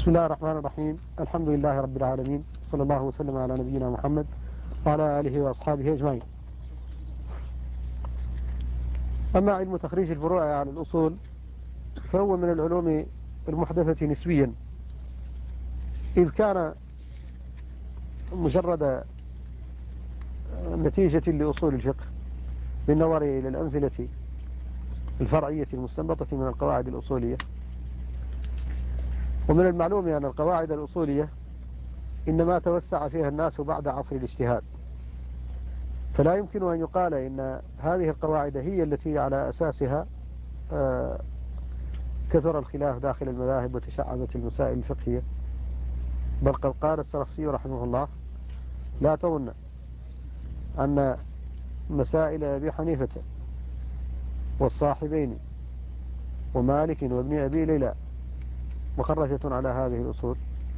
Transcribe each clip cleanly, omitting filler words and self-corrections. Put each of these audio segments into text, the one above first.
بسم الله الرحمن الرحيم. الحمد لله رب العالمين، صلى الله وسلم على نبينا محمد وعلى آله وأصحابه أجمعين. أما علم تخريج الفروع على الأصول فهو من العلوم المحدثة نسبيا، إذ كان مجرد نتيجة لأصول الفقه بالنظر إلى الأمثلة الفرعية المستنبطة من القواعد الأصولية. ومن المعلوم أن القواعد الأصولية إنما توسع فيها الناس بعد عصر الاجتهاد، فلا يمكن أن يقال إن هذه القواعد هي التي على أساسها كثر الخلاف داخل المذاهب وتشعبت المسائل الفقهية. بل قد قال السرخسي رحمه الله: لا تظن أن مسائل أبي حنيفة والصاحبين ومالك وابن أبي ليلى مخرجة على هذه الأصول،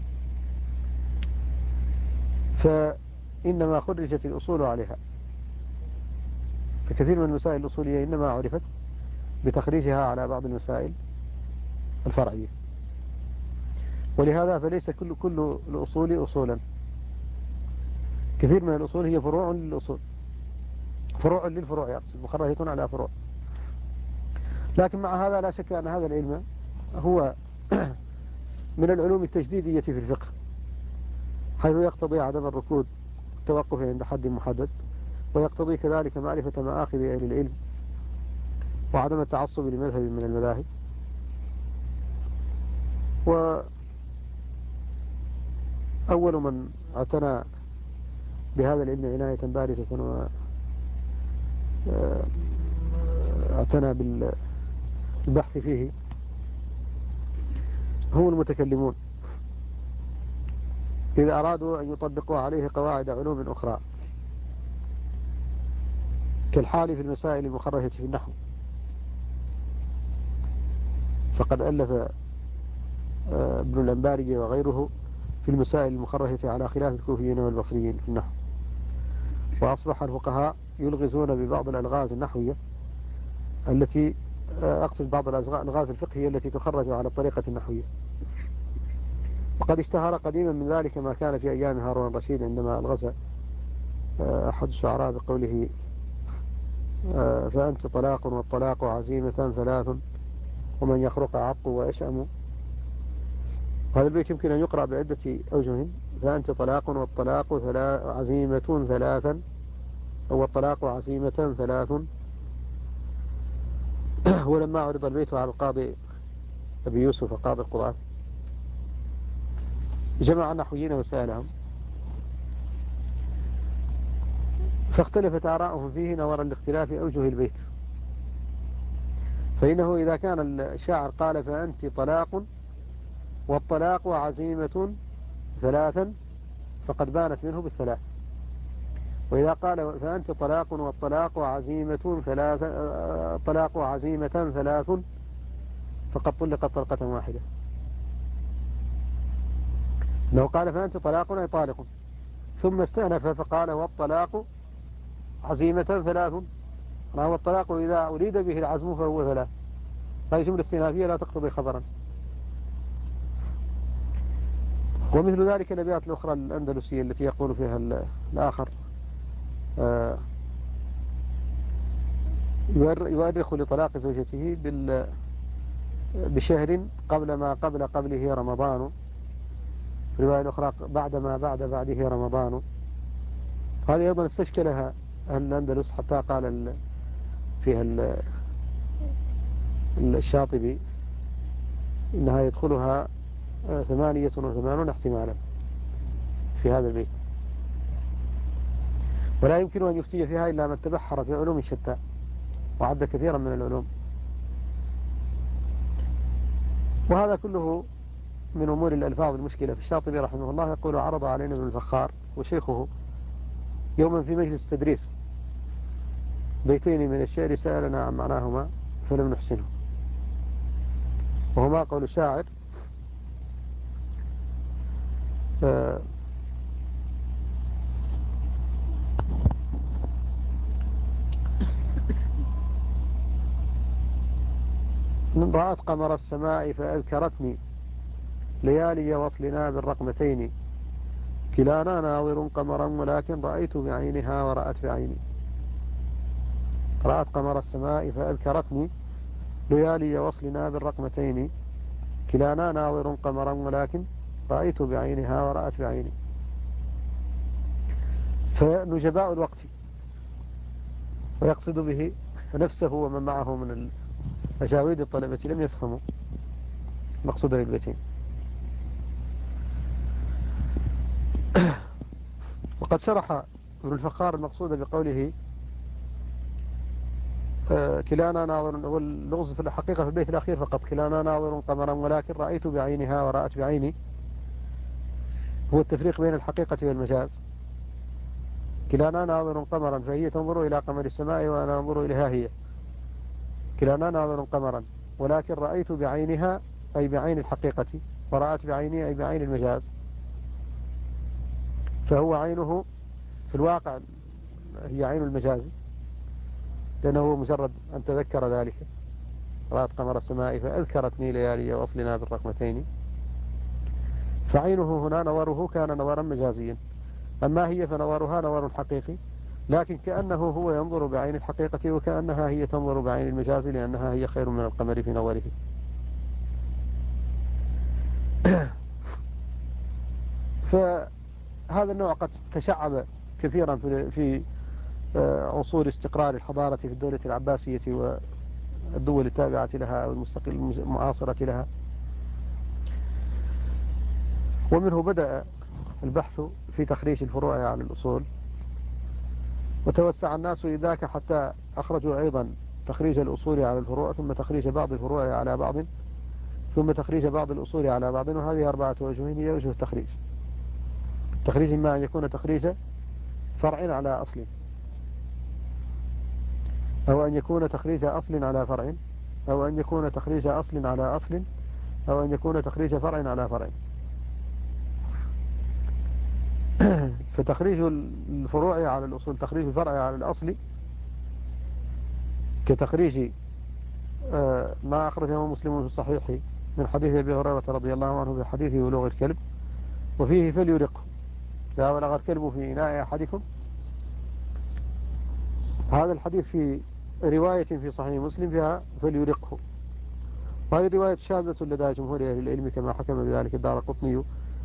فإنما خرجت الأصول عليها. فكثير من المسائل الأصولية إنما عرفت بتخريجها على بعض المسائل الفرعية، ولهذا فليس كل الأصول أصولا. كثير من الأصول هي فروع للأصول، فروع للفروع، يقصد مخرجة على فروع. لكن مع هذا لا شك أن هذا العلم هو من العلوم التجديدية في الفقه، حيث يقتضي عدم الركود والتوقف عند حد محدد، ويقتضي كذلك معرفة مآخذ أهل العلم وعدم التعصب لمذهب من المذاهب. وأول من اعتنى بهذا العلم عناية بارزة واعتنى بالبحث فيه هم المتكلمون، إذا أرادوا أن يطبقوا عليه قواعد علوم أخرى، كالحال في المسائل المخرجة في النحو. فقد ألف ابن الأنباري وغيره في المسائل المخرجة على خلاف الكوفيين والبصريين في النحو، وأصبح الفقهاء يلغزون ببعض الألغاز النحوية التي أقصد بعض الألغاز الفقهية التي تخرج على الطريقة النحوية. وقد اشتهر قديما من ذلك ما كان في أيام هارون الرشيد، عندما ألغز أحد الشعراء بقوله: فأنت طلاق والطلاق عزيمة ثلاث ومن يخرق عق ويشأم. هذا البيت يمكن أن يقرأ بعدة أوجه: فأنت طلاق والطلاق عزيمة ثلاثا، أو الطلاق عزيمة ثلاث. ولما عرض البيت على القاضي أبي يوسف قاضي القضاة جمع النحويين وسألهم، فاختلفت آراءهم فيه نظرا لاختلاف أوجه البيت. فإنه إذا كان الشاعر قال فأنت طلاق والطلاق عزيمة ثلاثا فقد بانت منه بالثلاث، وإذا قال فأنت طلاق والطلاق عزيمة ثلاثا، طلاق عزيمة ثلاث، فقد طلقت طلقة واحدة. لو قال فأنت طلاق أي طالق، ثم استأنف فقال والطلاق عزيمة ثلاث، وهو الطلاق إذا أريد به العزم فهو ثلاث. هذه جملة استئنافية لا تقتضي خبرا. ومثل ذلك الأبيات الأخرى الأندلسية التي يقول فيها الآخر يؤرخ لطلاق زوجته بشهر قبل ما قبله رمضان، في الرواية الأخرى بعده رمضان. هذه أيضا استشكلها أهل الأندلس، حتى قال فيها الشاطبي إنها يدخلها 88 احتمالا في هذا البيت، ولا يمكن أن يفتي فيها إلا من تبحر في علوم الشتى وعد كثيرا من العلوم. وهذا كله من أمور الألفاظ المشكلة. في الشاطبي رحمه الله يقول: عرض علينا ابن الفخار وشيخه يوما في مجلس تدريس بيتين من الشعر سألنا عن معناهما فلم نحسنه، وهما قول الشاعر: رأت قمر السماء فأذكرتني ليالي وصلنا بالرقمتين كلانا ناظر قمرا ولكن رأيت بعينها ورأت بعيني. رأت قمر السماء فأذكرتني ليالي وصلنا بالرقمتين كلانا ناظر قمرا ولكن رأيت بعينها ورأت بعيني. فنجباء الوقت، ويقصد به نفسه ومن معه من أجاويد الطلبة لم يفهموا مقصود البيتين. وقد شرح ابن الفخار المقصود بقوله كلانا ناظر، واللغز في الحقيقة في البيت الأخير فقط كلانا ناظر قمرا ولكن رأيت بعينها ورأت بعيني، هو التفريق بين الحقيقة والمجاز. كلانا ناظر قمرا فهي تنظر إلى قمر السماء وأنا أنظر إليها هي. كلانا ناظر قمرا ولكن رأيت بعينها أي بعين الحقيقة، ورأت بعيني أي بعين المجاز. فهو عينه في الواقع هي عين المجاز، لأنه مجرد أن تذكر ذلك. رأت قمر السماء فأذكرتني ليالي وصلنا بالرقمتين، فعينه هنا نوره كان نورا مجازيا. أما هي فنورها نور حقيقي، لكن كأنه هو ينظر بعين الحقيقة وكأنها هي تنظر بعين المجاز، لأنها هي خير من القمر في نوره. فهذا النوع قد تشعب كثيرا في عصور استقرار الحضارة في الدولة العباسية والدول التابعة لها والمعاصرة لها. ومنه بدأ البحث في تخريج الفروع على الأصول، وتوسع الناس لذاك حتى أخرجوا أيضا تخريج الأصول على الفروع، ثم تخريج بعض الفروع على بعض، ثم تخريج بعض الأصول على بعض. وهذه 4 وجوه هي وجه التخريج. تخريج ما أن يكون تخريج فرع على أصل، أو أن يكون تخريج أصل على فرع، أو أن يكون تخريج أصل على أصل، أو أن يكون تخريج فرع على فرع. فتخريج الفروع على الأصول تخريج الفرع على الأصل، كتخريج ما أخرجه مسلم في الصحيح من حديث أبي هريرة رضي الله عنه بحديث بلوغ الكلب، وفيه فليرقه لا ولغ الكلب في إناء أحدكم. هذا الحديث في رواية في صحيح مسلم فيها فليرقه، وهذه الرواية شاذة لدى جمهور أهل العلم كما حكم بذلك الدارقطني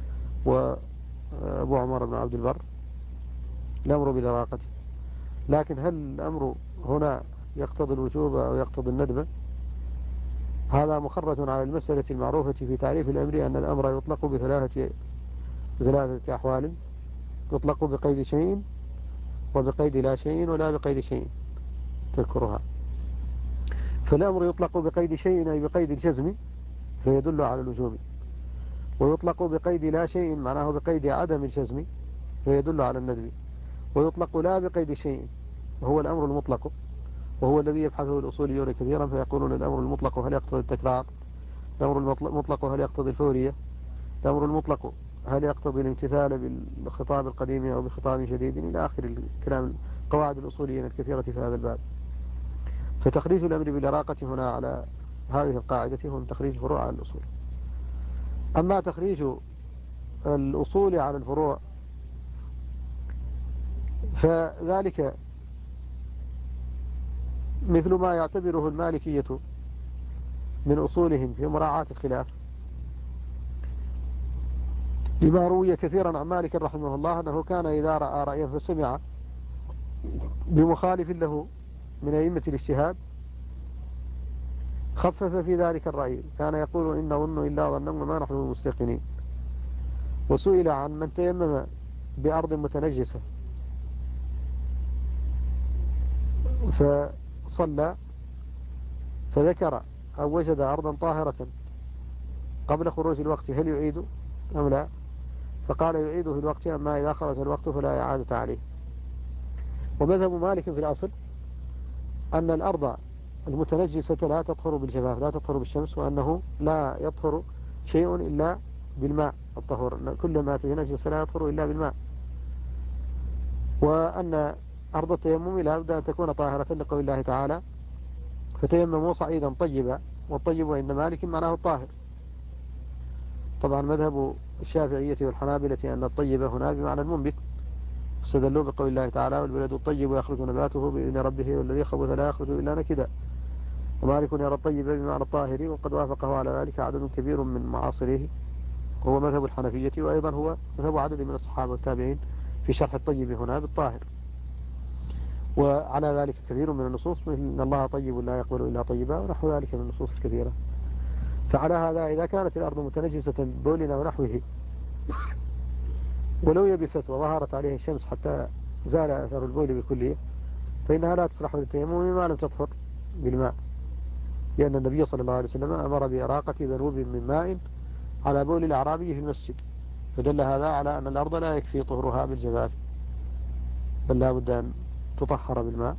وأبو عمر بن عبد البر، الأمر بذراقته. لكن هل الأمر هنا يقتضي الوجوب أو يقتضي الندب؟ هذا مخرج على المسألة المعروفة في تعريف الأمر، أن الأمر يطلق بثلاثة أحوال: يطلق بقيد شيء، وبقيد لا شيء، ولا بقيد شيء تذكرها. فالأمر يطلق بقيد شيء أي بقيد الجزم فيدل على الوجوب، ويطلق بقيد لا شيء معناه بقيد عدم الجزم فيدل على الندب، ويطلق لا بقيد شيء وهو الأمر المطلق، وهو الذي يبحثه الأصوليون كثيرا، فيقولون الأمر المطلق هل يقتضي التكرار، الأمر المطلق هل يقتضي الفورية، الأمر المطلق هل يقتضي الامتثال بالخطاب القديم أو بخطاب جديد، إلى آخر الكلام قواعد الأصوليين الكثيرة في هذا الباب. فتخريج الأمر بالإراقة هنا على هذه القاعدة هو من تخريج الفروع على الأصول. أما تخريج الأصول على الفروع فذلك مثل ما يعتبره المالكية من أصولهم في مراعاة الخلاف، لما روي كثيرا عن مالك رحمه الله أنه كان إذا رأى رأيا فسمع بمخالف له من أئمة الاجتهاد خفف في ذلك الرأي، كان يقول إن ظن إلا ظنا وما نحن مستيقنين. وسئل عن من تيمم بأرض متنجسة فصلى فذكر أو وجد أرضا طاهرة قبل خروج الوقت هل يعيد أم لا؟ فقال يعيد في الوقت، أما إذا خرج الوقت فلا إعادة عليه. ومذهب مالك في الأصل أن الأرض المتنجسة لا تطهر بالجفاف، لا تطهر بالشمس، وأنه لا يطهر شيء إلا بالماء الطهور، كل ما تنجس لا يطهر إلا بالماء. وأن أرض التيمم لا بد أن تكون طاهرة لقول الله تعالى فتيمموا صعيدا طيبا، والطيب عند مالك معناه الطاهر. طبعا مذهب الشافعية والحنابلة أن الطيب هنا بمعنى المنبت، استدلوا بقول الله تعالى والبلد الطيب يخرج نباته بإذن ربه والذي خبث لا يخرج إلا نكدا. ومالك يرى الطيب بمعنى الطاهر، وقد وافقه على ذلك عدد كبير من معاصريه، وهو مذهب الحنفية، وأيضا هو مذهب عدد من الصحابة والتابعين في شرح الطيب هنا بالطاهر. وعلى ذلك كثير من النصوص، مثل إن الله طيب لا يقبل إلا طيبا ونحو ذلك من النصوص الكثيرة. فعلى هذا إذا كانت الأرض متنجسة ببولنا ونحوه، ولو يبست وظهرت عليه الشمس حتى زال أثر البول بكلية، فإنها لا تصلح للتيمم ما لم تطهر بالماء، لأن النبي صلى الله عليه وسلم أمر بإراقة ذنوب من ماء على بول الأعرابي في المسجد، فدل هذا على أن الأرض لا يكفي طهرها بالجفاف، بل لا بد أن تطهر بالماء.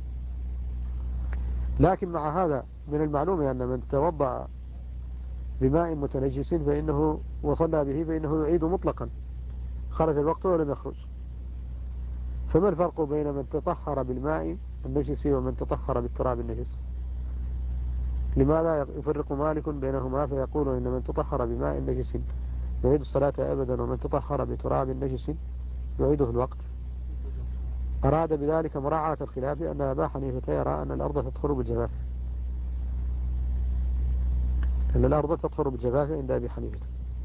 لكن مع هذا من المعلوم أن من توضأ بماء متنجس فإنه وصلى به فإنه يعيد مطلقا، خرج الوقت ولم يخرج. فما الفرق بين من تطهر بالماء النجس ومن تطهر بالتراب النجس؟ لماذا يفرق مالك بينهما فيقول إن من تطهر بماء نجس يعيد الصلاة أبدا، ومن تطهر بتراب نجس يعيده الوقت؟ أراد بذلك مراعاة الخلاف، أن أبا حنيفة يرى أن الأرض تطهر بالجفاف، أن الأرض تطهر بالجفاف عند أبي حنيفة.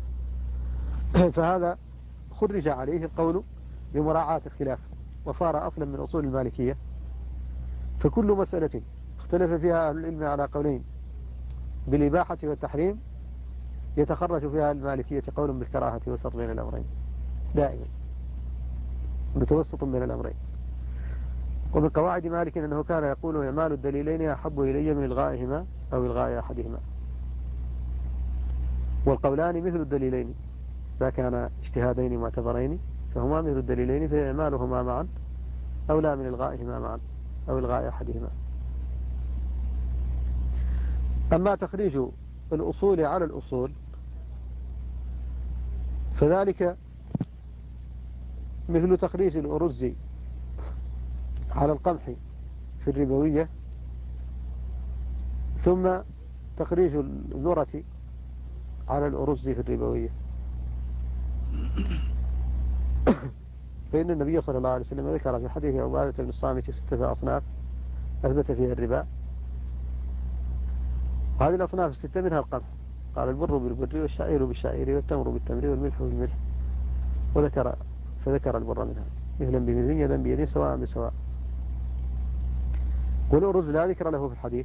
فهذا خرج عليه القول بمراعاة الخلاف، وصار أصلا من أصول المالكية. فكل مسألة اختلف فيها أهل العلم على قولين بالإباحة والتحريم يتخرج فيها المالكية قول بالكراهة وسط بين الأمرين دائما، متوسط بين الأمرين. ومن قواعد مالك أنه كان يقول إعمال الدليلين أحب إلي من إلغائهما أو إلغاء أحدهما، والقولان مثل الدليلين، إذا كان اجتهادين معتبرين فهما مثل الدليلين، فإعمالهما معا أولى من إلغائهما معا أو إلغاء أحدهما. أما تخريج الأصول على الأصول فذلك مثل تخريج الأرز على القمح في الربوية، ثم تخريج الذرة على الأرز في الربوية. فإن النبي صلى الله عليه وسلم ذكر في حديث عبادة بن الصامت 6 أصناف أثبت فيها الربا، وهذه الأصناف 6 منها القمح، قال البر بالبر والشعير بالشعير والتمر بالتمر والملح بالملح، فذكر البر منها مثلا بمثل يدا بيد سواء بسواء. والأرز لا ذكر له في الحديث،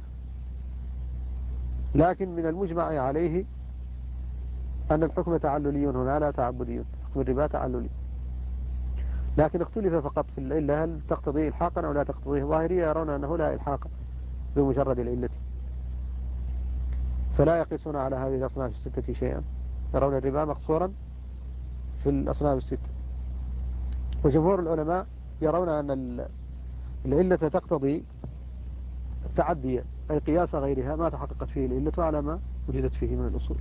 لكن من المجمع عليه أن الحكم تعللي هنا لا تعبدي، حكم الربا تعللي، لكن اختلف فقط في العلة هل تقتضي إلحاقا أو لا تقتضيه. ظاهرية يرون أنه لا إلحاق بمجرد العلة، فلا يقيسون على هذه الأصناف 6 شيئا، يرون الربا مقصورا في الأصناف 6. وجمهور العلماء يرون أن العلة تقتضي التعدي، أي قياس غيرها ما تحققت فيه العلة على ما وجدت فيه من الأصول.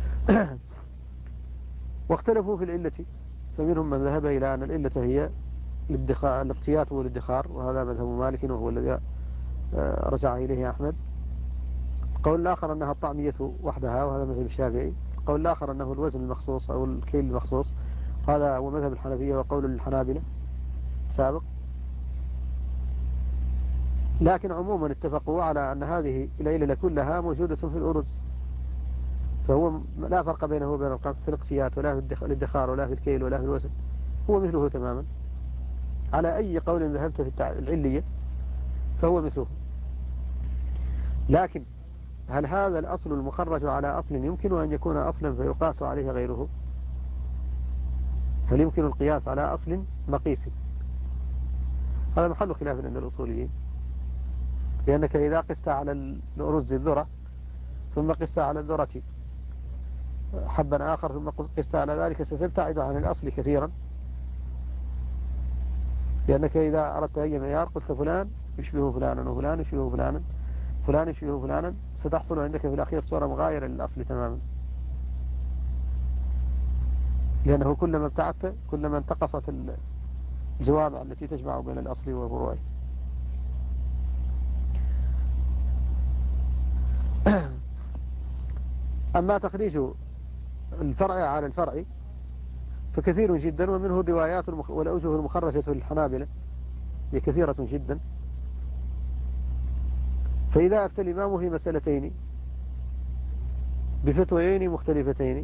واختلفوا في العلة، فمنهم من ذهب إلى أن العلة هي الاقتيات والادخار، وهذا مذهب مالك وهو الذي رجع إليه أحمد. القول الآخر أنها الطعمية وحدها، وهذا مذهب الشافعي. القول الآخر أنه الوزن المخصوص أو الكيل المخصوص، هذا هو مذهب الحنفية وقول الحنابلة سابق. لكن عموما اتفقوا على أن هذه العلل كلها موجودة في الأرز، فهو لا فرق بينه وبين القمح في الاقتيات ولا في الادخار ولا في الكيل ولا في الوزن، هو مثله تماما. على أي قول ذهبت في العلية فهو مثله. لكن هل هذا الأصل المخرج على أصل يمكن أن يكون أصلا فيقاس عليه غيره؟ هل يمكن القياس على أصل مقيس؟ هذا محل خلاف عند الأصوليين، لأنك إذا قست على الأرز الذرة ثم قست على الذرة حبا آخر ثم قست على ذلك ستبتعد عن الأصل كثيرا، لأنك إذا أردت أي معيار قلت فلان يشبه فلانا وفلان يشبه فلانا فلان يشبه فلانا، ستحصل عندك في الأخير صورة مغايرة للأصل تماما، لأنه كلما ابتعدت كلما انتقصت الجوامع التي تجمع بين الأصل وفروعه. أما تخريج الفرع على الفرع فكثير جدا، ومنه الروايات والأوجه المخرجة للحنابلة هي كثيرة جدا. فإذا أفتى الإمام في مسألتين بفتويين مختلفتين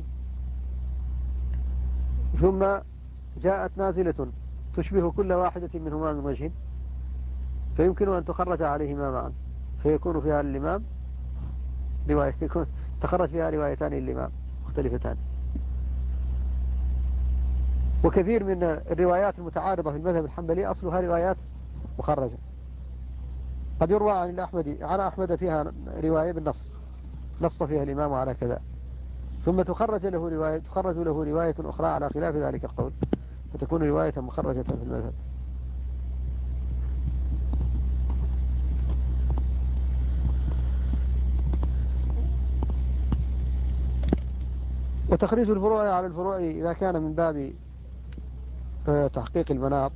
ثم جاءت نازلة تشبه كل واحدة منهما من وجه، فيمكن أن تخرج عليهما معا، فيكون فيها الإمام رواية، يكون تخرج فيها روايتان للإمام مختلفتان. وكثير من الروايات المتعارضة في المذهب الحنبلي أصلها روايات مخرجة. قد يروى عن أحمد فيها رواية بالنص، نص فيها الإمام على كذا، ثم تخرج له رواية أخرى على خلاف ذلك القول، فتكون رواية مخرجة في المذهب. وتخريج الفروع على الفروع إذا كان من باب تحقيق المناط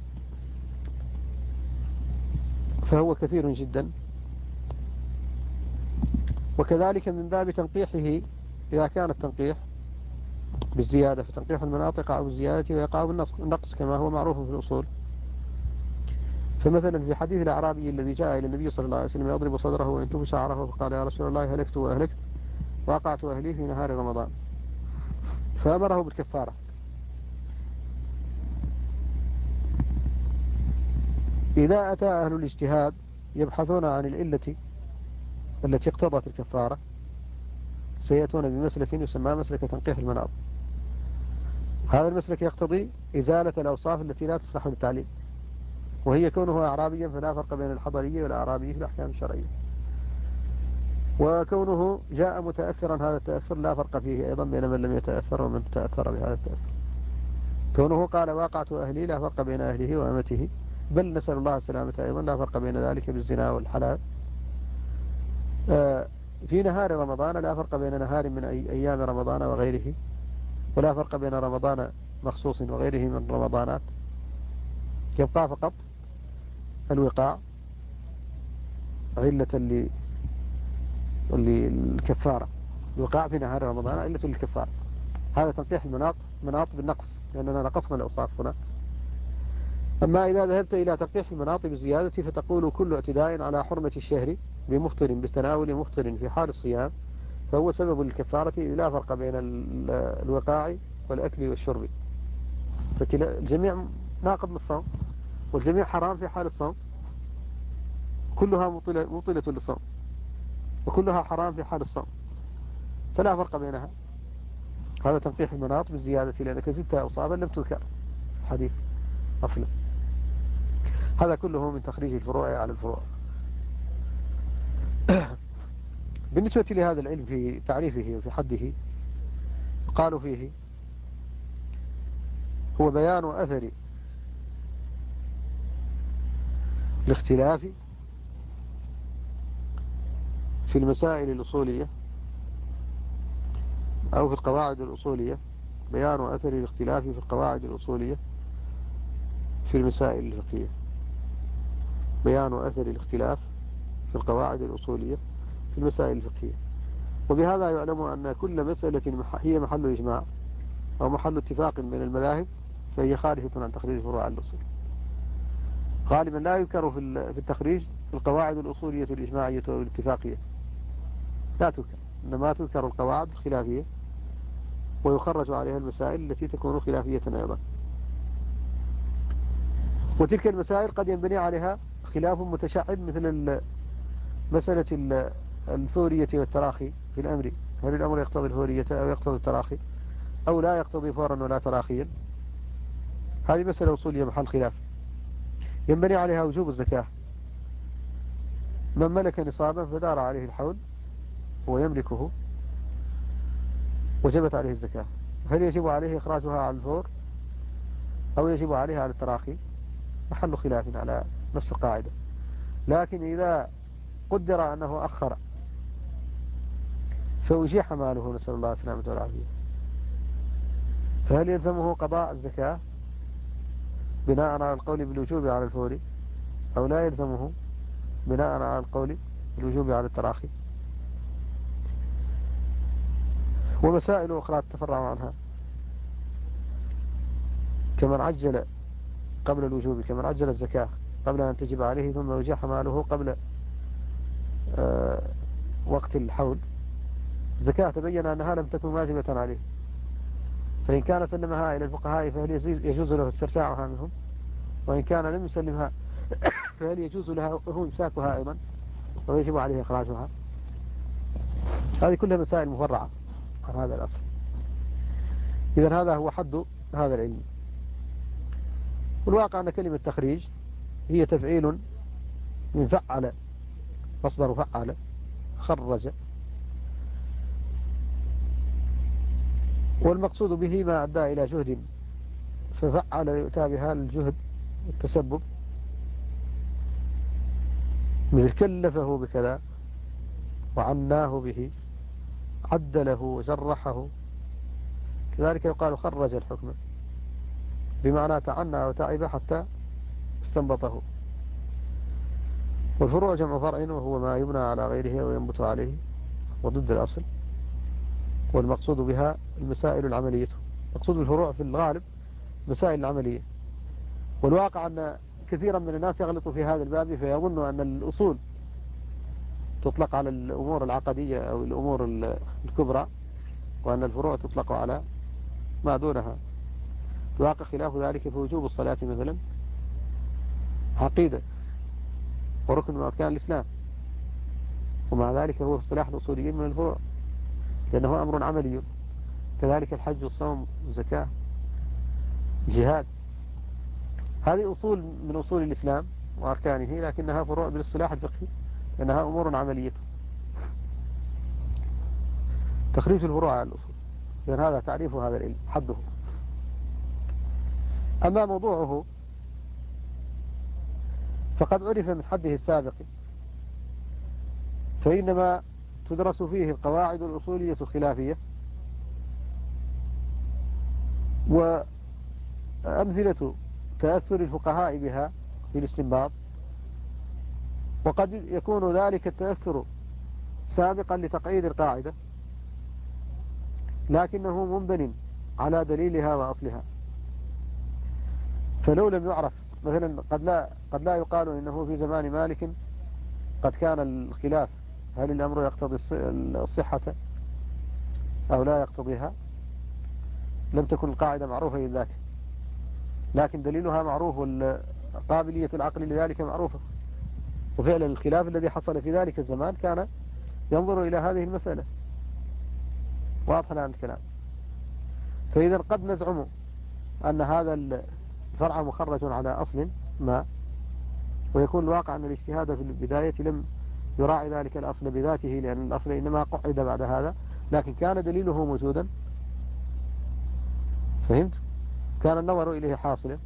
فهو كثير جدا، وكذلك من باب تنقيحه إذا كان التنقيح بالزيادة، فتنقيح المناط يقع بالزيادة ويقع بالنقص كما هو معروف في الأصول. فمثلا في حديث الأعرابي الذي جاء إلى النبي صلى الله عليه وسلم يضرب صدره وينتف شعره فقال يا رسول الله هلكت وأهلكت وقعت أهلي في نهار رمضان، فأمره بالكفارة. إذا أتى أهل الاجتهاد يبحثون عن العلة التي اقتضت الكفارة سيأتون بمسلك يسمى مسلك تنقيح المناط. هذا المسلك يقتضي إزالة الأوصاف التي لا تصلح للتعليم، وهي كونه أعرابيا فلا فرق بين الحضري والأعرابي في الأحكام الشرعية، وكونه جاء متأثرا هذا التأثر لا فرق فيه أيضا بين من لم يتأثر ومن تأثر بهذا التأثر. كونه قال واقعت أهلي لا فرق بين أهله وأمته، بل نسأل الله السلامة أيضا لا فرق بين ذلك بالزنا والحلال. في نهار رمضان لا فرق بين نهار من أيام رمضان وغيره، ولا فرق بين رمضان مخصوص وغيره من رمضانات، يبقى فقط الوقاع علة للكفارة، الوقاع في نهار رمضان علة للكفارة. هذا تنقيح المناط بالنقص، لأننا نقصنا الأوصاف هنا. أما إذا ذهبت إلى تنقيح المناط بالزيادة فتقول كل اعتداء على حرمة الشهر بمفطر بتناول مفطر في حال الصيام فهو سبب للكفارة، لا فرق بين الوقاع والأكل والشرب، فالجميع ناقض للصوم، والجميع حرام في حال الصوم، كلها مبطلة للصوم، وكلها حرام في حال الصوم، فلا فرق بينها. هذا تنقيح المناط بالزيادة، لأنك زدت أوصافا لم تذكر الحديث أصلا. هذا كله من تخريج الفروع على الفروع. بالنسبة لهذا العلم في تعريفه وفي حده قالوا فيه هو بيان أثر الاختلاف في المسائل الأصولية أو في القواعد الأصولية، بيان أثر الاختلاف في القواعد الأصولية في المسائل الفقهية، بيان أثر الاختلاف في القواعد الأصولية في المسائل الفقهية. وبهذا يعلم أن كل مسألة هي محل إجماع أو محل اتفاق بين المذاهب فهي خارجة عن تخريج الفروع الأصول. غالبا لا يذكر في التخريج القواعد الأصولية الإجماعية والاتفاقية، لا تذكر، إنما تذكر القواعد الخلافية ويخرج عليها المسائل التي تكون خلافية أيضا. وتلك المسائل قد ينبني عليها خلاف متشعب، مثل مسألة الفورية والتراخي في الأمر، هل الأمر يقتضي الفورية أو يقتضي التراخي أو لا يقتضي فورا ولا تراخيا. هذه مسألة أصولية محل خلاف. ينبني عليها وجوب الزكاة، من ملك نصابا فدار عليه الحول ويملكه وجبت عليه الزكاة، هل يجب عليه إخراجها على الفور أو يجب عليها على التراخي؟ محل خلاف على نفس القاعدة. لكن إذا قدر أنه أخر فأجيح ماله نسأل الله السلامة والعافية، فهل يلزمه قضاء الزكاة بناء على القول بالوجوب على الفور أو لا يلزمه بناء على القول بالوجوب على التراخي؟ ومسائل أخرى تفرع عنها كمن عجل قبل الوجوب، كمن عجل الزكاة قبل أن تجب عليه ثم وجح ماله قبل وقت الحول. الزكاة تبين أنها لم تكن واجبة عليه، فإن كان سلمها إلى الفقهاء فهل يجوز له استرجاعها منهم، وإن كان لم يسلمها فهل يجوز له هو إمساكها أيضا ويجب عليه إخراجها. هذه كلها مسائل مفرعة عن هذا الأصل. إذن هذا هو حد هذا العلم. والواقع أن كلمة تخريج هي تفعيل من فعل، مصدر فعل خرج، والمقصود به ما أدى إلى جهد ففعل يؤتى بها الجهد التسبب، مثل كلفه بكذا وعناه به، عدله وجرحه، كذلك يقال خرج الحكم بمعنى تعنى وتعب حتى استنبطه. والفروع جمع فرع وهو ما يبنى على غيره وينبت عليه وضد الأصل، والمقصود بها المسائل العملية. مقصود الفروع في الغالب مسائل العملية. والواقع أن كثيرا من الناس يغلط في هذا الباب فيظن أن الأصول تطلق على الأمور العقدية أو الأمور الكبرى، وأن الفروع تطلق على ما دونها. الواقع خلاف ذلك، في وجوب الصلاة مثلا عقيدة وركن من أركان الإسلام، ومع ذلك هو في اصطلاح الأصوليين من الفروع لأنه أمر عملي. كذلك الحج والصوم والزكاة الجهاد، هذه أصول من أصول الإسلام وأركانه، لكنها فروع بالاصطلاح الفقهي لأنها أمور عملية. تخريج الفروع على الأصول، لأن هذا تعريف هذا العلم حده. أما موضوعه فقد عرف من حده السابق، فإنما تدرس فيه القواعد الأصولية الخلافية وأمثلة تأثر الفقهاء بها في الاستنباط. وقد يكون ذلك التأثر سابقا لتقعيد القاعدة لكنه منبن على دليلها وأصلها. فلو لم يعرف مثلا قد لا يقال إنه في زمان مالك قد كان الخلاف هل الأمر يقتضي الصحة أو لا يقتضيها، لم تكن القاعدة معروفة لذلك، لكن دليلها معروف والقابلية العقل لذلك معروفة. وفعلا الخلاف الذي حصل في ذلك الزمان كان ينظر إلى هذه المسألة. واضح عن الكلام. فإذا قد نزعم أن هذا الفرع مخرج على أصل ما، ويكون الواقع أن الاجتهاد في البداية لم يراعي ذلك الأصل بذاته، لأن الأصل إنما قعد بعد هذا، لكن كان دليله موجودا. فهمت؟ كان النظر إليه حاصلا.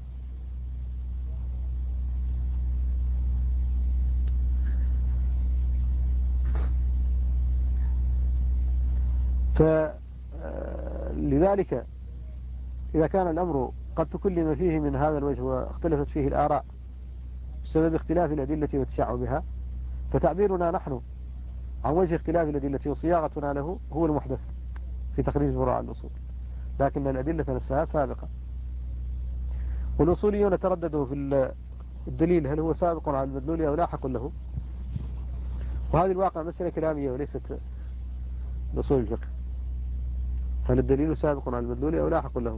فلذلك إذا كان الأمر قد تكلم فيه من هذا الوجه واختلفت فيه الآراء بسبب اختلاف الأدلة وتشعبها، فتعبيرنا نحن عن وجه اختلاف الأدلة وصياغتنا له هو المحدث في تخريج فروع الأصول، لكن الأدلة نفسها سابقة. والأصوليون ترددوا في الدليل هل هو سابق على المدلول أو لاحق له، وهذه الواقع مسألة كلامية وليست بأصول الفقه. هل الدليل سابق على المدلول أو لاحق له،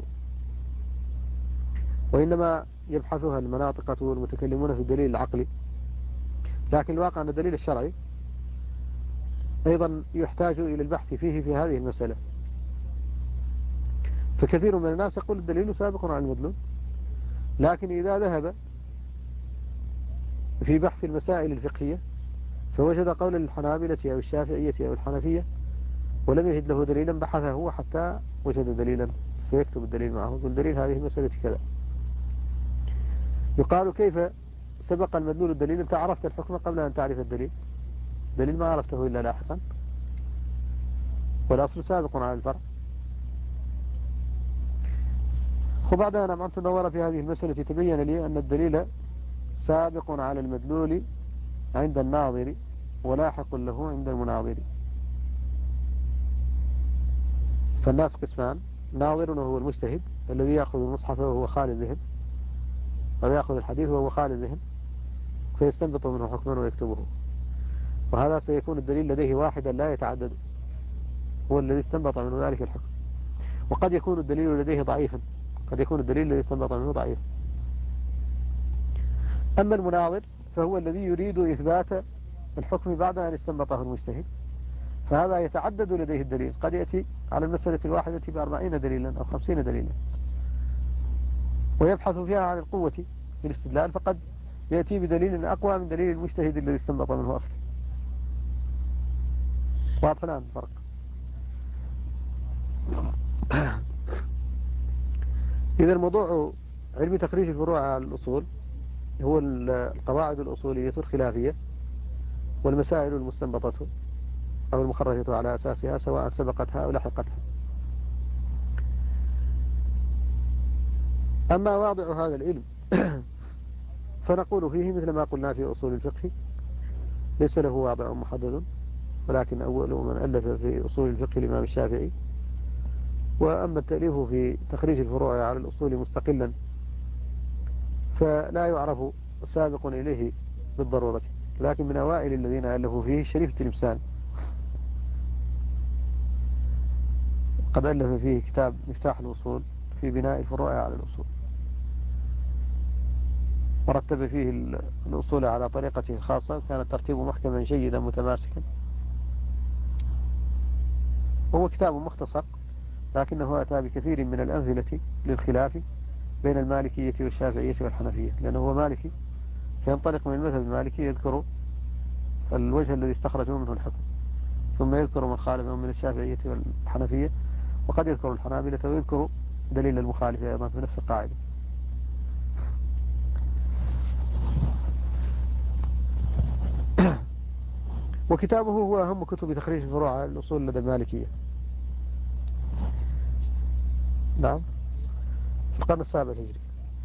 وإنما يبحثها المناطقة والمتكلمون في الدليل العقلي. لكن الواقع أن الدليل الشرعي أيضا يحتاج إلى البحث فيه في هذه المسألة. فكثير من الناس يقول الدليل سابق على المدلول، لكن إذا ذهب في بحث المسائل الفقهية فوجد قول الحنابلة أو الشافعية أو الحنفية ولم يجد له دليلا، بحثه هو حتى وجد دليلا فيكتب الدليل معه، يقول دليل هذه المسألة كذا. يقال كيف سبق المدلول الدليل؟ أنت عرفت الحكم قبل أن تعرف الدليل، دليل ما عرفته إلا لاحقا، والأصل سابق على الفرع. وبعد أن أمعنت النظر في هذه المسألة تبين لي أن الدليل سابق على المدلول عند الناظر ولاحق له عند المناظر. فالناس قسمان: ناظر وهو المجتهد الذي يأخذ المصحف وهو خالي الذهن، أو يأخذ الحديث وهو خالي الذهن فيستنبط منه حكما ويكتبه، وهذا سيكون الدليل لديه واحدا لا يتعدد، هو الذي استنبط منه ذلك الحكم. وقد يكون الدليل لديه ضعيفا، قد يكون الدليل الذي استنبط منه ضعيف. أما المناظر فهو الذي يريد إثبات الحكم بعد أن استنبطه المجتهد، فهذا يتعدد لديه الدليل، قد يأتي على المسألة الواحدة ب40 دليلا أو 50 دليلا، ويبحث فيها عن القوة في الاستدلال، فقد يأتي بدليل أقوى من دليل المجتهد الذي استنبط منه أصلا. واضح الآن الفرق؟ إذا الموضوع علم تخريج الفروع على الأصول هو القواعد الأصولية الخلافية والمسائل المستنبطة أو المخرجة على أساسها سواء سبقتها أو لحقتها. أما واضع هذا العلم فنقول فيه مثل ما قلنا في أصول الفقه: ليس له واضع محدد، ولكن أول من ألف في أصول الفقه الإمام الشافعي. وأما التأليف في تخريج الفروع على الأصول مستقلا فلا يعرف سابق إليه بالضرورة، لكن من أوائل الذين ألفوا فيه شريف التلمسان، قد ألف فيه كتاب مفتاح الوصول في بناء الفروع على الأصول، ورتب فيه الأصول على طريقته الخاصة، كان الترتيب محكما جيدا متماسكا. هو كتاب مختصر، لكنه أتى بكثير من الأمثلة للخلاف بين المالكية والشافعية والحنفية، لأنه هو مالكي فينطلق من المذهب المالكي يذكر الوجه الذي استخرجوا منه الحكم، ثم يذكر من خالفهم من الشافعية والحنفية، وقد يذكر الحنابلة ويذكر دليل المخالف أيضا في نفس القاعدة. وكتابه هو أهم كتب تخريج الفروع على الأصول لدى المالكية. نعم، في القرن السابع الهجري.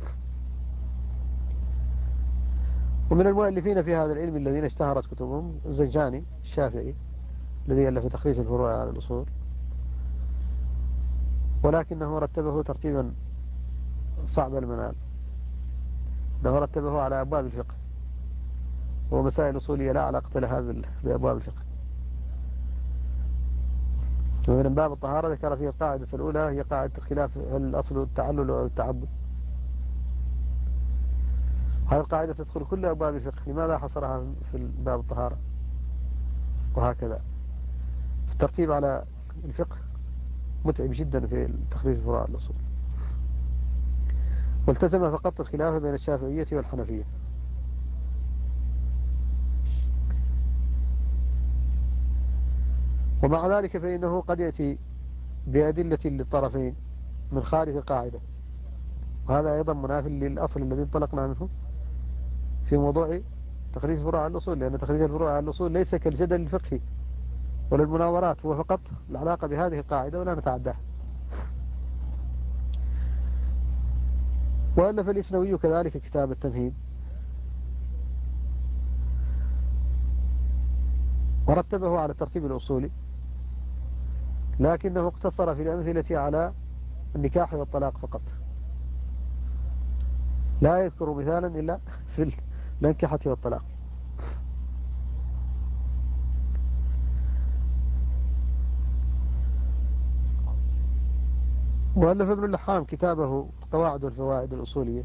ومن المؤلفين في هذا العلم الذين اشتهرت كتبهم الزنجاني الشافعي الذي ألف تخريج الفروع على الأصول، ولكنه رتبه ترتيبا صعب المنال، انه رتبه على أبواب الفقه ومسائل أصولية لا علاقة لها بأبواب الفقه. ومن باب الطهارة ذكر فيه القاعدة الأولى هي قاعدة الخلاف: هل الأصل التعلل أو التعبد؟ هذه القاعدة تدخل كل أبواب الفقه، لماذا حصرها في باب الطهارة؟ وهكذا الترتيب على الفقه متعب جدا في تخريج فروع الأصول، والتزم فقط الخلاف بين الشافعية والحنفية. ومع ذلك فإنه قد يأتي بأدلة للطرفين من خارج القاعدة، وهذا أيضا مناف للأصل الذي انطلقنا منه في موضوع تخريج فروع الأصول، لأن تخريج الفروع على الأصول ليس كالجدل الفقهي ولا المناظرات، هو فقط العلاقة بهذه القاعدة ولا نتعداها. وألف الإسنوي كذلك كتاب التمهيد، ورتبه على الترتيب الأصولي، لكنه اقتصر في الأمثلة على النكاح والطلاق فقط، لا يذكر مثالا إلا في الأنكحة والطلاق. وألف ابن اللحام كتابه القواعد والفوائد الأصولية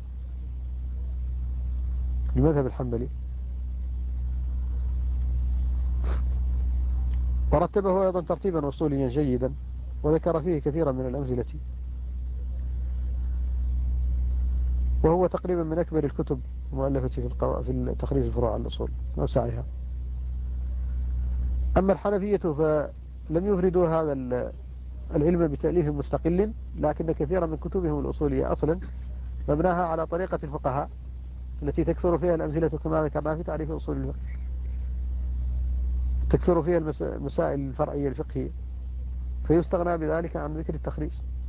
المذهب الحنبلي، ورتبه أيضا ترتيبا أصوليا جيدا، وذكر فيه كثيرا من الأمثلة، وهو تقريبا من أكبر الكتب المؤلفة في تخريج الفروع على الأصول وسعيها. أما الحنفية فلم يفردوا هذا العلم بتأليف مستقل، لكن كثيرا من كتبهم الأصولية أصلا مبناها على طريقة الفقهاء التي تكثر فيها الأمثلة كما ذكرنا في تعريف أصول الفقه، تكثر فيها المسائل الفرعية الفقهية، فيستغنى بذلك عن ذكر التخريج.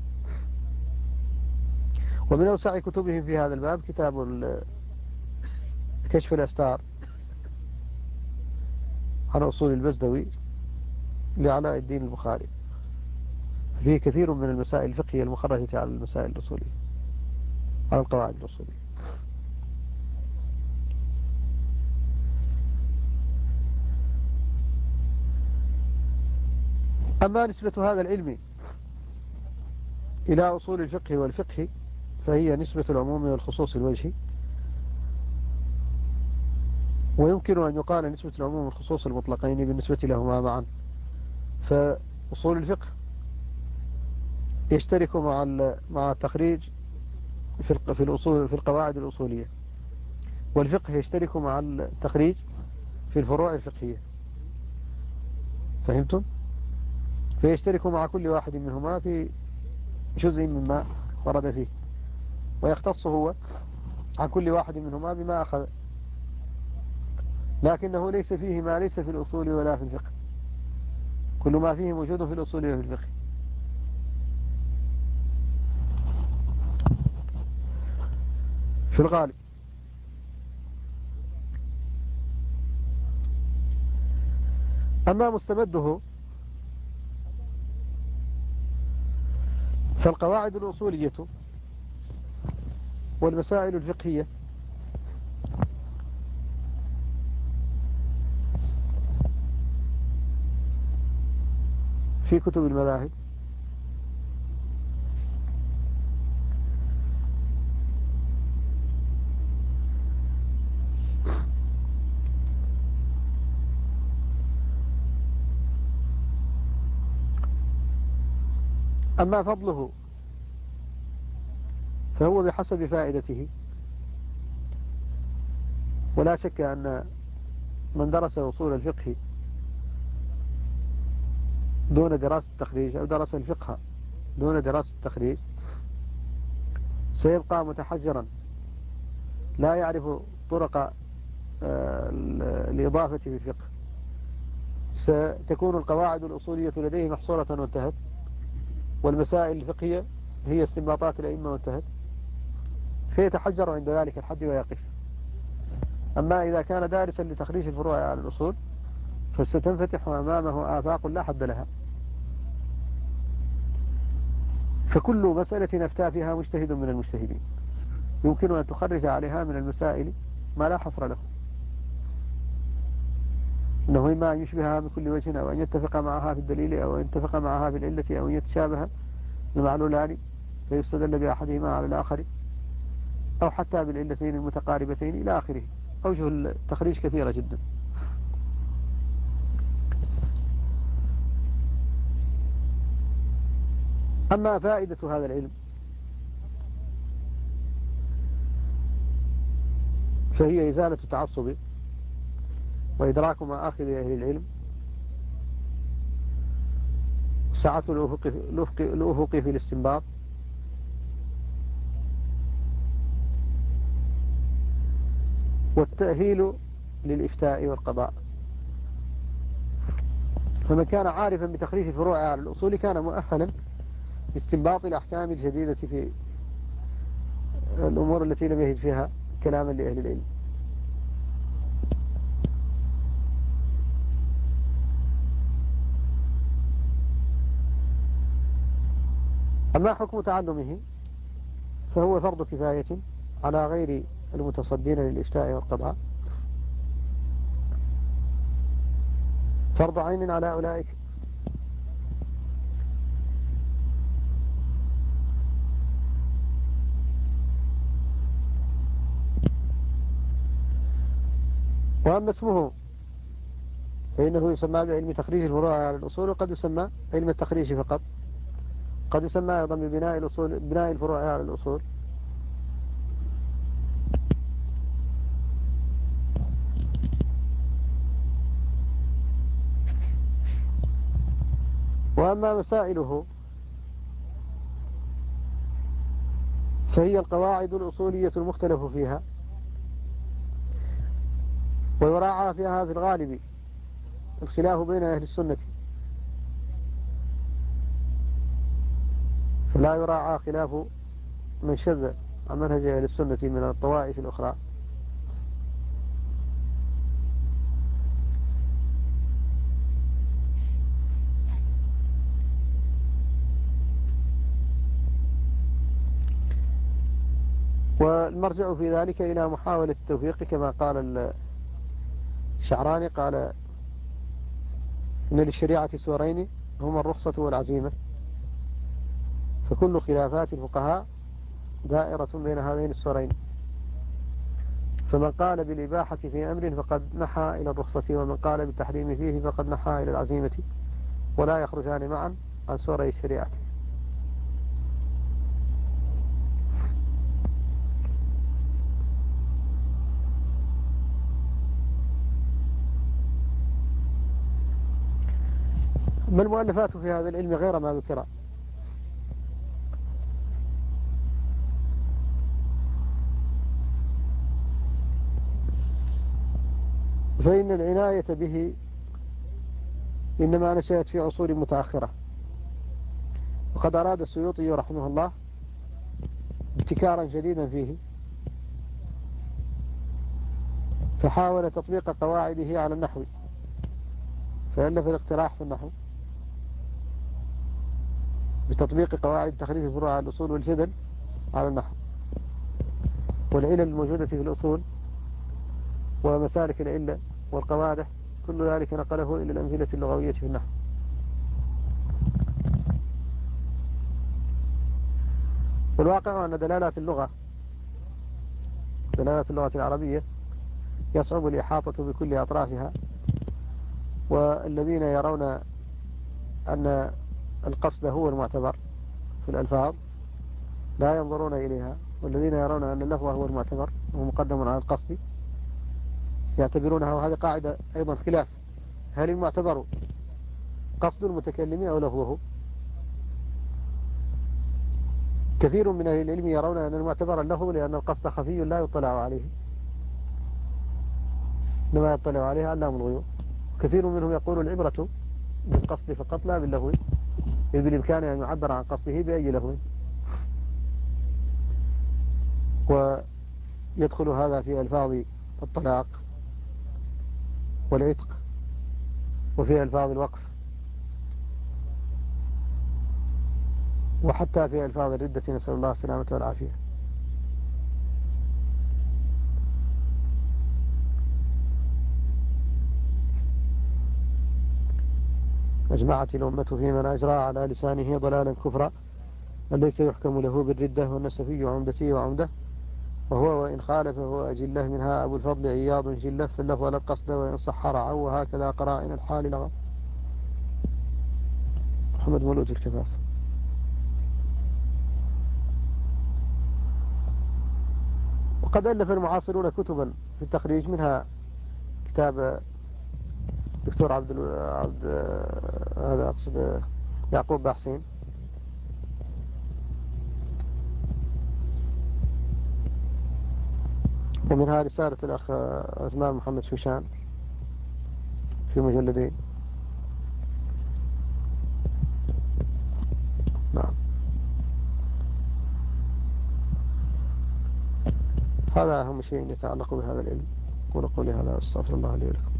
ومن أوسع كتبهم في هذا الباب كتاب كشف الأستار عن أصول البزدوي لعلاء الدين البخاري، فيه كثير من المسائل الفقهية المخرجة على المسائل الأصولية، على القواعد الأصولية. أما نسبة هذا العلم إلى أصول الفقه والفقه فهي نسبة العموم والخصوص الوجهي، ويمكن أن يقال نسبة العموم والخصوص المطلقين بالنسبة لهما معا. فأصول الفقه يشترك مع التخريج في الأصول في القواعد الأصولية، والفقه يشترك مع التخريج في الفروع الفقهية. فهمتم؟ فيشترك مع كل واحد منهما في جزء مما ورد فيه، ويختص هو عن كل واحد منهما بما أخذ، لكنه ليس فيه ما ليس في الأصول ولا في الفقه، كل ما فيه موجود في الأصول وفي الفقه. في الغالب. أما مستمده فالقواعد الأصولية والمسائل الفقهية في كتب المذاهب أما فضله فهو بحسب فائدته، ولا شك أن من درس أصول الفقه دون دراسة التخريج أو درس الفقه دون دراسة التخريج سيبقى متحجرا لا يعرف طرق الإضافة في الفقه. ستكون القواعد الأصولية لديه محصورة وانتهت، والمسائل الفقهية هي استنباطات الأئمة وانتهت، فيتحجر عند ذلك الحد ويقف. أما إذا كان دارسا لتخريج الفروع على الأصول فستنفتح أمامه آفاق لا حد لها، فكل مسألة أفتى فيها مجتهد من المجتهدين يمكن أن تخرج عليها من المسائل ما لا حصر له، أنه إما أن يشبهها من كل وجه، أو أن يتفق معها في الدليل، أو أن يتفق معها في العلة، أو أن يتشابه المعلولان فيستدل بأحدهما على الآخر، أو حتى بالعلتين المتقاربتين إلى آخره. أوجه التخريج كثيرة جدا. أما فائدة هذا العلم فهي إزالة التعصب وإدراك مآخذ أهل العلم، سعة الأفق في الاستنباط، والتأهيل للإفتاء والقضاء. فمن كان عارفا بتخريج فروع على الأصول كان مؤهلا لاستنباط الأحكام الجديدة في الأمور التي لم يجد فيها كلاما لأهل العلم. أما حكم تعلمه فهو فرض كفاية على غير المتصدين للإفتاء والقضاء، فرض عين على أولئك. وأما اسمه فإنه يسمى بعلم تخريج الفروع على الأصول، وقد يسمى علم التخريج فقط، قد يسمى أيضا ببناء الأصول، بناء الفروع على الأصول. وأما مسائله فهي القواعد الأصولية المختلف فيها، ويراعى فيها في الغالب الخلاف بين أهل السنة، فلا يراعى خلاف من شذ عن منهج أهل السنة من الطوائف الأخرى. والمرجع في ذلك إلى محاولة التوفيق كما قال الشعراني، قال إن للشريعة سورين هما الرخصة والعزيمة، فكل خلافات الفقهاء دائرة بين هذين السورين، فمن قال بالإباحة في أمر فقد نحى إلى الرخصة، ومن قال بالتحريم فيه فقد نحى إلى العزيمة، ولا يخرجان معا عن سوري الشريعة. ما المؤلفات في هذا العلم غير ما ذكر؟ فإن العناية به إنما نشأت في عصور متأخرة، وقد أراد السيوطي رحمه الله ابتكارا جديدا فيه، فحاول تطبيق قواعده على النحو، فألف الاقتراح في النحو بتطبيق قواعد تخريج الفروع على الأصول والجدل على النحو، والعلل الموجودة في الأصول ومسالك العلة والقوادح، كل ذلك نقله إلى الأمثلة اللغوية في النحو. والواقع أن دلالات اللغة العربية يصعب الإحاطة بكل أطرافها، والذين يرون أن القصد هو المعتبر في الألفاظ لا ينظرون إليها، والذين يرون أن اللفظ هو المعتبر وهو مقدم على القصد يعتبرونها. وهذه قاعدة أيضا خلاف، هل المعتبر قصد المتكلم أو لفظه؟ كثير من أهل العلم يرون أن المعتبر اللفظ، لأن القصد خفي لا يطلع عليه، إنما يطلع عليه علام الغيوب. كثير منهم يقول العبرة بالقصد فقط لا باللفظ، إذ بالإمكان أن يعبر عن قصده بأي لفظ. ويدخل هذا في ألفاظ الطلاق والعتق، وفي ألفاظ الوقف، وحتى في ألفاظ الردة، نسأل الله السلامة والعافية. أجمعت الأمة في من أجرى على لسانه ضلالا كفرا، من ليس يحكم له بالردة، والنسفي عمدتي وعمده، وهو وإن خالف فهو أجله، منها أبو الفضل عياض جلة، في اللفظ ولا القصد وإن صح رعوا، وهكذا قرائن الحال لغا. محمد مولود الكفاف. وقد ألف المعاصرون كتبا في التخريج، منها كتاب دكتور هذا أقصد يعقوب بحسين، ومنها رسالة الأخ عثمان محمد شوشان في مجلدين. نعم، هذا أهم شيء يتعلق بهذا العلم. ونقول هذا استغفر الله لي ولكم.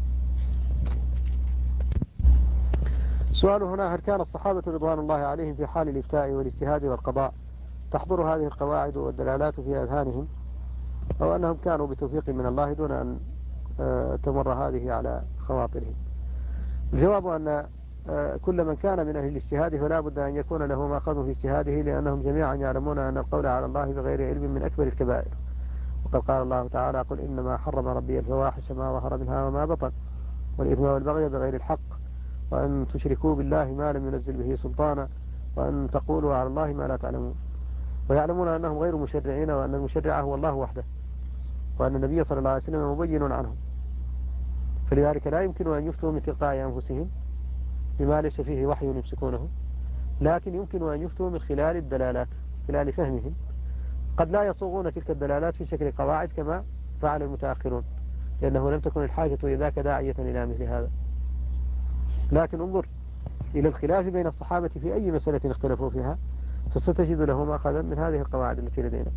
السؤال هنا: هل كان الصحابة رضوان الله عليهم في حال الإفتاء والاجتهاد والقضاء تحضر هذه القواعد والدلالات في أذهانهم، أو أنهم كانوا بتوفيق من الله دون أن تمر هذه على خواطرهم؟ الجواب أن كل من كان من أهل الاجتهاد فلا بد أن يكون له ما أخذ في اجتهاده، لأنهم جميعا يعلمون أن القول على الله بغير علم من أكبر الكبائر. وقد قال الله تعالى: قل إنما حرم ربي الفواحش ما ظهر منها وما بطن، والإثم والبغي بغير الحق، وأن تشركوا بالله ما لم ينزل به سلطانا، وأن تقولوا على الله ما لا تعلمون. ويعلمون أنهم غير مشرعين، وأن المشرع هو الله وحده، وأن النبي صلى الله عليه وسلم مبين عنهم، فلذلك لا يمكن أن يفتوا من تلقاء أنفسهم بما ليس فيه وحي يمسكونه، لكن يمكن أن يفتوا من خلال الدلالات، خلال فهمهم. قد لا يصوغون تلك الدلالات في شكل قواعد كما فعل المتأخرون، لأنه لم تكن الحاجة إذاك داعية إلى مثل هذا، لكن انظر إلى الخلاف بين الصحابة في أي مسألة اختلفوا فيها، فستجد لهم أخذا من هذه القواعد التي لدينا.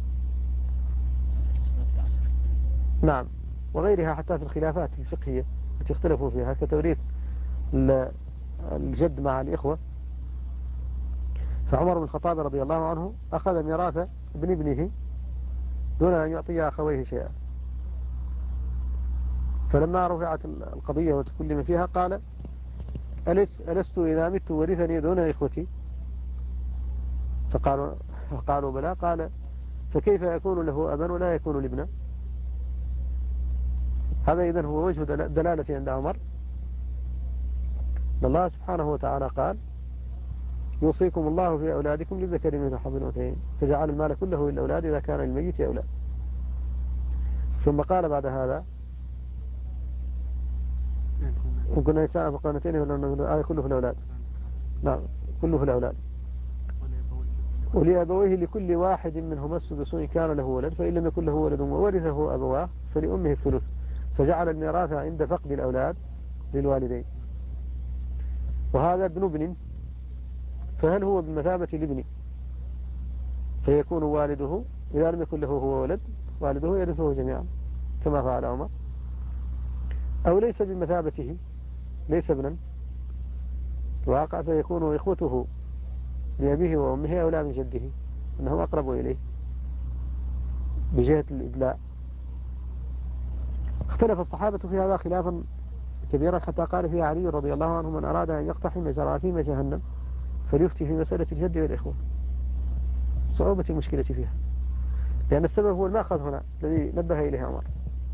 نعم، وغيرها حتى في الخلافات الفقهية التي اختلفوا فيها، كتوريث الجد مع الإخوة، فعمر بن الخطاب رضي الله عنه أخذ ميراث ابن ابنه دون أن يعطي أخويه شيئا. فلما رفعت القضية وتكلم فيها قال ألست إذا مت ورثني دون إخوتي؟ فقالوا بلى. قال فكيف يكون له أبا ولا يكون لابنا؟ هذا إذن هو وجه دلالة عند عمر. الله سبحانه وتعالى قال يوصيكم الله في أولادكم للذكر مثل حظ الأنثيين، فجعل المال كله للأولاد إذا كان للميت أولاد. ثم قال بعد هذا وقلنا نساء فقانتين ولا كله في الأولاد. نعم كله في الأولاد. ولأبويه لكل واحد منهما السدس إن كان له ولد، فإن لم يكن له ولد وورثه أبواه فلأمه الثلث، فجعل الميراث عند فقد الأولاد للوالدين. وهذا ابن ابن، فهل هو بمثابة الابن فيكون والده إذا لم يكن له هو ولد والده يرثه جميعا كما فعل عمر، أو ليس بمثابته، ليس ابنا واقع، فيكون إخوته لأبيه وأمه أولى من جده أنهم أقرب إليه بجهة الإدلاء. اختلف الصحابة في هذا خلافا كبيرا حتى قال فيه علي رضي الله عنه من أراد أن يقتحم جراثيم جهنم فليفتي في مسألة الجد والإخوة. صعوبة المشكلة فيها لأن السبب هو المأخذ هنا الذي نبه إليه عمر.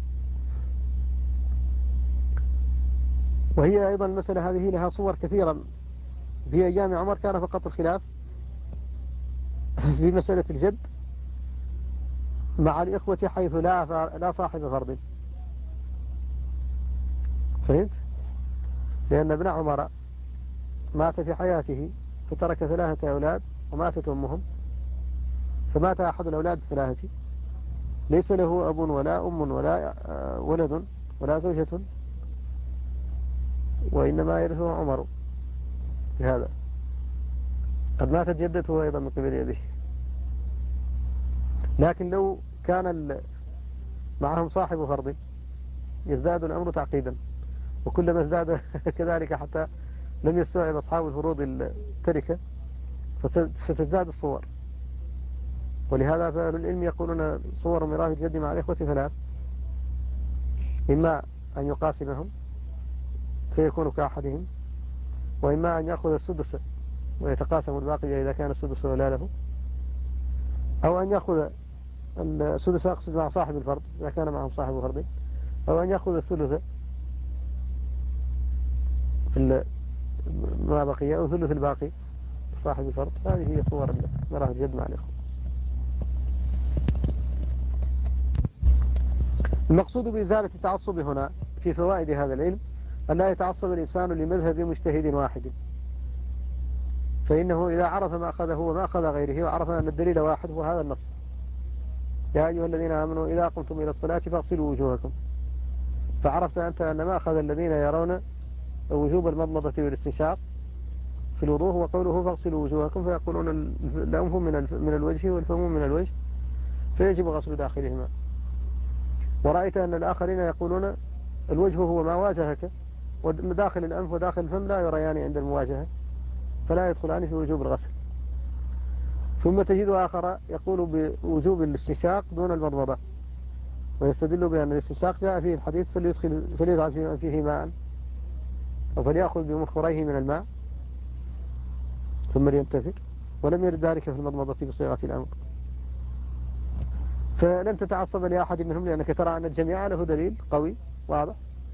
وهي أيضا المسألة هذه لها صور كثيرا. في أيام عمر كان فقط الخلاف في مسألة الجد مع الإخوة حيث لا صاحب فرض. فهمت؟ لأن ابن عمر مات في حياته فترك 3 أولاد وماتت أمهم، فمات أحد الأولاد الثلاثة ليس له أب ولا أم ولا ولد ولا زوجة، وإنما يرثه عمر في هذا. قد ماتت جدته أيضا من قبل أبيه. لكن لو كان معهم صاحب فرض يزداد الأمر تعقيدا، وكلما ازداد كذلك حتى لم يستوعب أصحاب الفروض التركة ستزداد الصور. ولهذا فأهل العلم يقولون صور ميراث الجد مع الإخوة 3: إما أن يقاسمهم فيكون كأحدهم، وإما أن يأخذ السدس ويتقاسم الباقي إذا كان السدس ولا له، أو أن يأخذ السدس أقصد مع صاحب الفرض إذا كان معهم صاحب فرض، أو أن يأخذ الثلث في ما بقي أو ثلث الباقي صاحب الفرض. هذه هي صور ميراث الجد مع الإخوة. المقصود بإزالة التعصب هنا في فوائد هذا العلم أن لا يتعصب الإنسان لمذهب مجتهد واحد، فإنه إذا عرف ما أخذه وما أخذ غيره وعرف أن الدليل واحد وهذا النص: يا أيها الذين آمنوا إذا قمتم إلى الصلاة فاغسلوا وجوهكم، فعرفت أنت أن ما أخذ الذين يرون وجوب المضمضة والاستنشاق في الوضوء وقوله فاغسلوا وجوهكم، فيقولون الأنف من الوجه والفم من الوجه فيجب غسل داخلهما. ورأيت أن الآخرين يقولون الوجه هو ما واجهك، وداخل الأنف وداخل الفم لا يريان عند المواجهة فلا يدخلان في وجوب الغسل. ثم تجد آخر يقول بوجوب الاستنشاق دون المضمضة، ويستدل بأن الاستنشاق جاء فيه الحديث فليضع فيه ماء أو فليأخذ بمخريه من الماء ثم لينتفر، ولم يرد ذلك في المضمضة بصيغة الأمر. فلن تتعصب لأحد منهم لأنك ترى أن الجميع له دليل قوي واضح.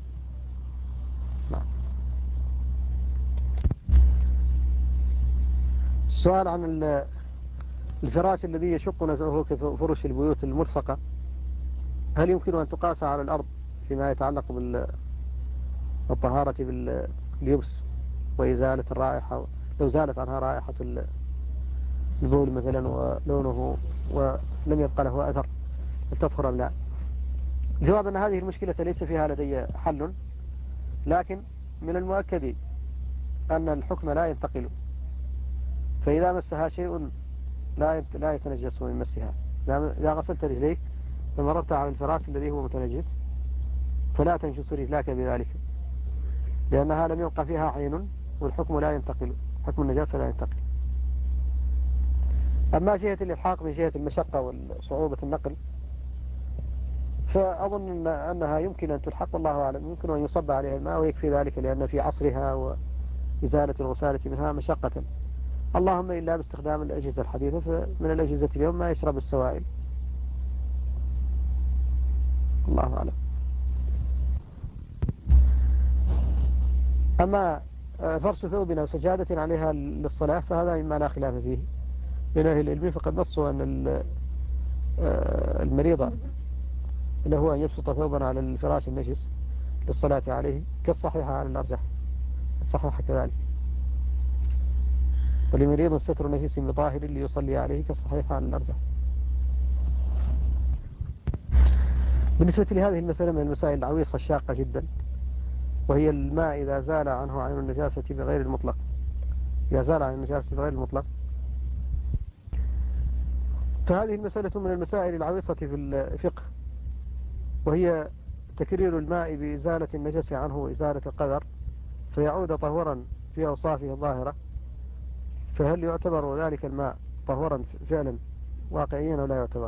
السؤال عن الفراش الذي يشق نزعه كفرش البيوت المرفقة، هل يمكن أن تقاس على الأرض فيما يتعلق بالطهارة باليبس وإزالة الرائحة، لو زالت عنها رائحة البول مثلا ولونه ولم يبقى له أثر تطهر أم لا؟ جواب أن هذه المشكلة ليس فيها لدي حل، لكن من المؤكد أن الحكم لا ينتقل، فإذا مسها شيء لا يتنجس من مسها. إذا غسلت رجليك فمررت على الفراش الذي هو متنجس فلا تنجس رجلاك بذلك، لأنها لم يبقى فيها عين والحكم لا ينتقل، حكم النجاسة لا ينتقل. أما جهة الإلحاق من جهة المشقة وصعوبة النقل فأظن أنها يمكن أن تلحق، والله أعلم، يمكن أن يصب عليها الماء ويكفي ذلك، لأن في عصرها وإزالة الغسالة منها مشقة. اللهم إلا باستخدام الأجهزة الحديثة، فمن الأجهزة اليوم ما يشرب السوائل، الله أعلم. أما فرش ثوب أو سجادة عليها للصلاة فهذا مما لا خلاف فيه من أهل العلم، فقد نصوا أن المريض له أن يبسط ثوبا على الفراش النجس للصلاة عليه كالصحيحة على الأرجح، الصحيحة كذلك. ولمريض ستر نجس بطاهر ليصلي عليه كالصحيحة على الأرجح. بالنسبة لهذه المسألة من المسائل العويصة الشاقة جدا، وهي الماء إذا زال عنه عين النجاسة بغير المطلق، إذا زال عن النجاسة بغير المطلق، فهذه المسألة من المسائل العويصة في الفقه، وهي تكرير الماء بإزالة النجس عنه وإزالة القدر فيعود طهورا في أوصافه الظاهرة، فهل يعتبر ذلك الماء طهورا فعلا واقعيا أو لا يعتبر؟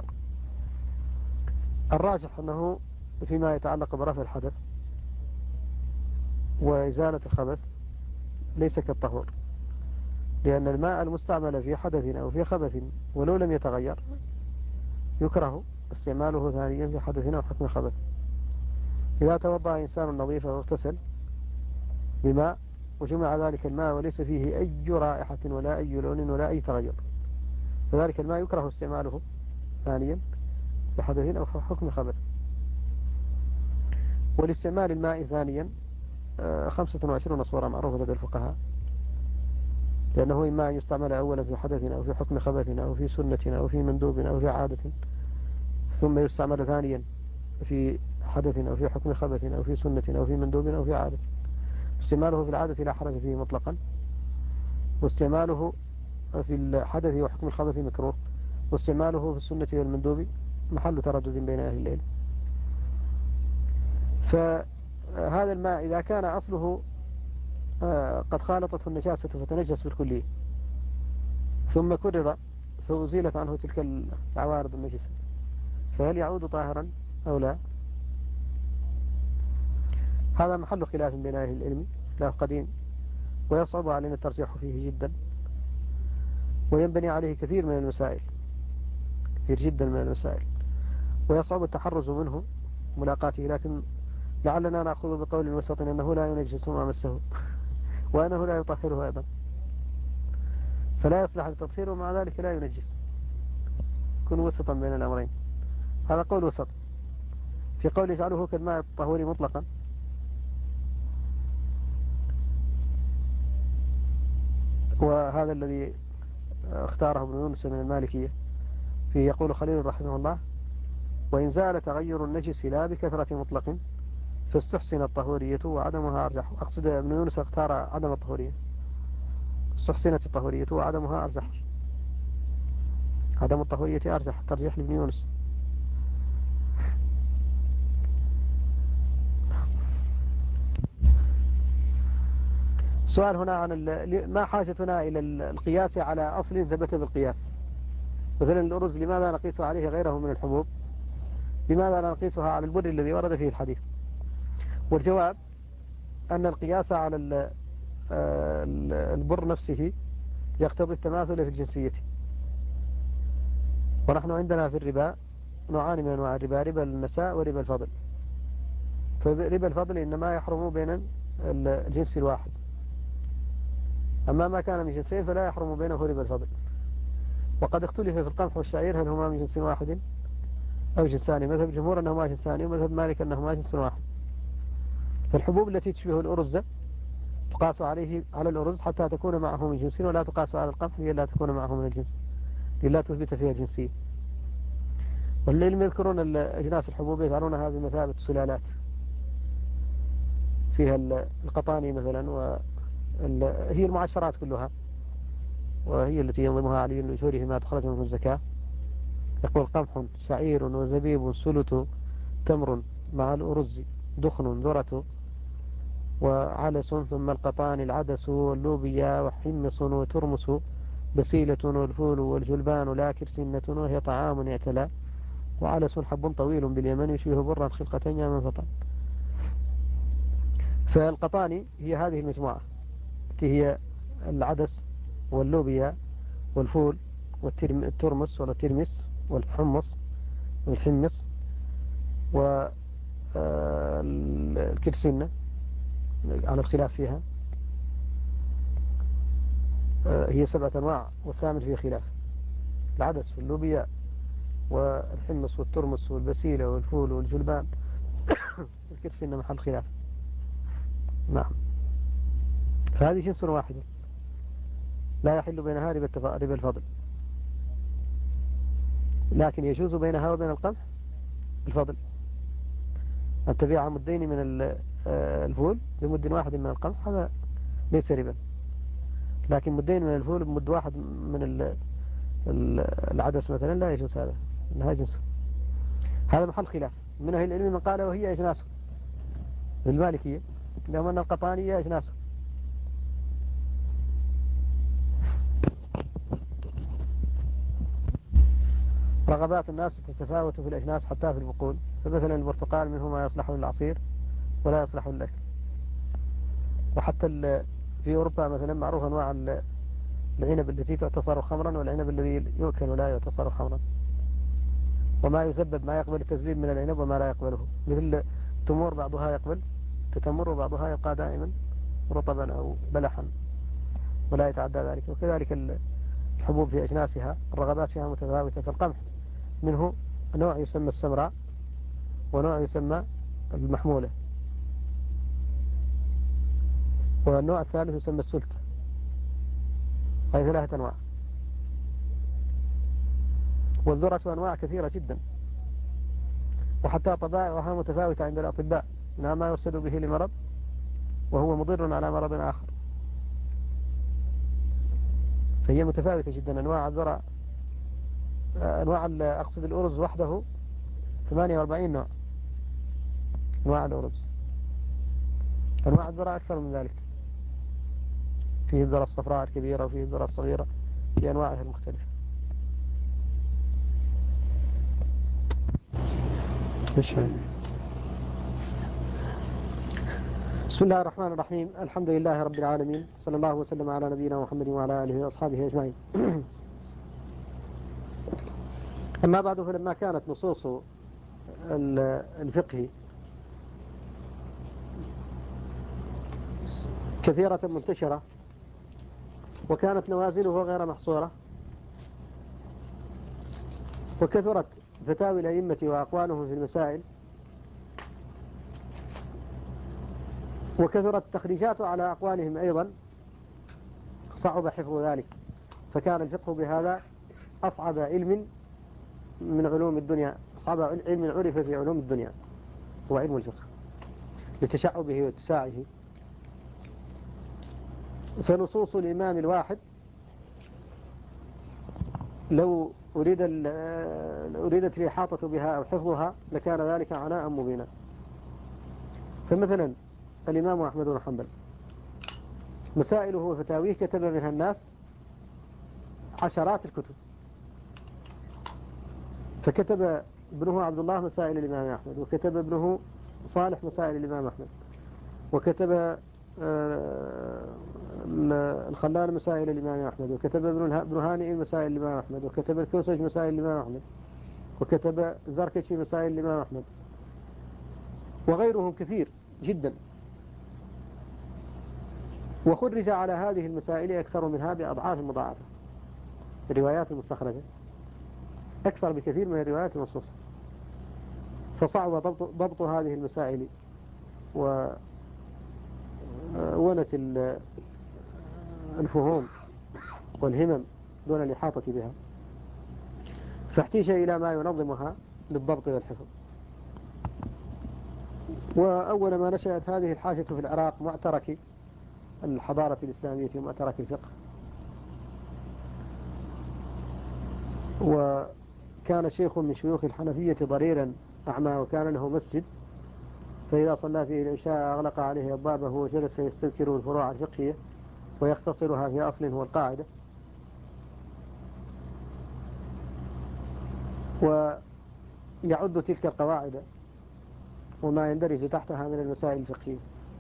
الراجح أنه فيما يتعلق برفع الحدث وإزالة الخبث ليس كالطهور، لأن الماء المستعمل في حدث أو في خبث ولو لم يتغير يكره استعماله ثانيا في حدث أو حكم خبث. إذا توضأ إنسان نظيفا واغتسل بماء وجمع ذلك الماء وليس فيه أي رائحة ولا أي لون ولا أي تغير، فذلك الماء يكره استعماله ثانيا في حدث أو حكم خبث. والاستعمال الماء ثانيا 25 صورة معروفة لدى الفقهاء، لأنه إما أن يستعمل أولا في حدث أو في حكم خبث أو في سنة أو في مندوب أو في عادة، ثم يستعمل ثانيا في حدث أو في حكم خبث أو في سنة أو في مندوب أو في عادة. استعماله في العادة لا حرج فيه مطلقا، واستعماله في الحدث وحكم الخبث مكروه، واستعماله في السنة والمندوب محل تردد بين أهل العلم. فهذا الماء إذا كان أصله قد خالطته النجاسة فتنجس بالكلية ثم كرر فأزيلت عنه تلك العوارض النجسة، فهل يعود طاهرا أو لا؟ هذا محل خلاف بين أهل العلم، خلاف قديم ويصعب علينا الترجيح فيه جدا، وينبني عليه كثير من المسائل، كثير جدا من المسائل، ويصعب التحرز منه ملاقاته، لكن لعلنا نأخذ بقول وسط أنه لا ينجس ما مسه وأنه لا يطهره أيضا، فلا يصلح التطهير ومع ذلك لا ينجس، يكون وسطا بين الأمرين. هذا قول وسط. في قول يجعله كالماء الطهوري مطلقا، وهذا الذي اختاره ابن يونس من المالكية، فيه يقول خليل رحمه الله: وإن زال تغير النجس لا بكثرة مطلق فاستحسن الطهورية وعدمها أرجح. أقصد ابن يونس اختار عدم الطهورية، استحسنت الطهورية وعدمها أرجح، عدم الطهورية أرجح، ترجيح لابن يونس. السؤال هنا عن ما حاجتنا إلى القياس على أصل ثبت بالقياس، مثلا الأرز لماذا نقيس عليه غيره من الحبوب؟ لماذا لا نقيسها على البر الذي ورد فيه الحديث؟ والجواب أن القياس على البر نفسه يقتضي التماثل في الجنسية، ونحن عندنا في الربا نوعان من أنواع الربا: ربا النساء وربا الفضل. فربا الفضل إنما يحرم بين الجنس الواحد، أما ما كان من جنسين فلا يحرم بينه ربا الفضل. وقد اختلف في القمح والشعير هل هما من جنس واحد أو جنسان، مذهب الجمهور أنهما جنسان، ومذهب مالك أنهما جنس واحد. فالحبوب التي تشبه الأرز تقاس على الأرز حتى تكون معه من جنس، ولا تقاس على القمح لئلا تكون معه من الجنس، لئلا تثبت فيها جنسية. والعلم يذكرون أجناس الحبوب يجعلونها بمثابة سلالات، فيها القطاني مثلا، وهي المعشرات كلها، وهي التي ينظمها علي لأجوره ما تخرج منه الزكاة. يقول: قمح شعير وزبيب سلت تمر مع الأرز دخن ذرة وعلس، ثم القطان العدس واللوبيا وحمص وترمس بسيلة والفول والجلبان لا كرسنة وهي طعام اعتلى. وعلس حب طويل باليمن يشبه برا خلقة يا فطن. فالقطاني هي هذه المجموعة التي هي العدس واللوبيا والفول والترمس والترمس والحمص والحمص والكرسنة على الخلاف فيها. هي 7 أنواع والثامن فيه خلاف: العدس واللوبيا والحمص والترمس والبسيلة والفول والجلبان والكرسنة محل خلاف. نعم. فهذه جنس واحد لا يحل بينها ربا الفضل، لكن يجوز بينها وبين القمح الفضل. أن تبيع مدين من الفول بمد واحد من القمح هذا ليس ربا، لكن مدين من الفول بمد واحد من العدس مثلا لا يجوز هذا، إنها جنس. هذا محل خلاف من أهل العلم من قال وهي أجناس المالكية، لهم أن القطانية أجناس. رغبات الناس تتفاوت في الأجناس حتى في البقول، فمثلا البرتقال منه ما يصلح للعصير ولا يصلح للأكل. وحتى في أوروبا مثلا معروف أنواع العنب التي تعتصر خمرا والعنب الذي يؤكل ولا يعتصر خمرا، وما يسبب ما يقبل التسبيب من العنب وما لا يقبله، مثل تمور بعضها يقبل تتمر وبعضها يبقى دائما رطبا أو بلحا ولا يتعدى ذلك. وكذلك الحبوب في أجناسها الرغبات فيها متفاوتة. فالقمح منه نوع يسمى السمراء ونوع يسمى المحمولة، والنوع الثالث يسمى السلت. هذه 3 أنواع. والذرة أنواع كثيرة جدا، وحتى طبائعها متفاوتة عند الأطباء، منها ما يرسل به لمرض وهو مضر على مرض آخر، فهي متفاوتة جدا. أنواع الذرة أقصد الأرز وحده 48 نوع. أنواع الأرز، أنواع الذرة أكثر من ذلك، فيه الذرة الصفراء الكبيرة وفيه الذرة الصغيرة في أنواعها المختلفة. بسم الله الرحمن الرحيم. الحمد لله رب العالمين، صلى الله وسلم على نبينا محمد وعلى آله وأصحابه أجمعين. أما بعد، فلما كانت نصوص الفقه كثيرة منتشرة وكانت نوازله غير محصورة، وكثرت فتاوي الأئمة وأقوالهم في المسائل، وكثرت تخريجات على أقوالهم أيضا، صعب حفظ ذلك. فكان الفقه بهذا أصعب علم من علوم الدنيا، أصعب علم عرف في علوم الدنيا هو علم الفقه لتشعبه واتساعه. فنصوص الإمام الواحد لو أريدت الإحاطة بها أو حفظها لكان ذلك عناء مبينا. فمثلا الإمام أحمد بن حنبل مسائله وفتاويه كتب منها الناس عشرات الكتب، فكتب ابنه عبد الله مسائل الإمام أحمد، وكتب ابنه صالح مسائل الإمام أحمد، وكتب الخلال مسائل الإمام أحمد، وكتب ابن هانئ مسائل الإمام أحمد، وكتب الكوسج مسائل الإمام أحمد، وكتب زركشي مسائل الإمام أحمد، وغيرهم كثير جدا. وخرج على هذه المسائل أكثر منها بأضعاف مضاعفة. الروايات المستخرجة أكثر بكثير من الروايات المنصوصة، فصعب ضبط هذه المسائل وونت الفهوم والهمم دون الإحاطة بها، فاحتيج إلى ما ينظمها للضبط والحفظ. وأول ما نشأت هذه الحاجة في العراق معترك الحضارة الإسلامية ومعترك الفقه. وكان شيخ من شيوخ الحنفية ضريرا أعمى، وكان له مسجد، فإذا صلى فيه العشاء أغلق عليه أبوابه وجلس يستذكر الفروع الفقهية ويختصرها في أصل هو القاعدة. يعد تلك القواعد وما يندرج تحتها من المسائل الفقهية.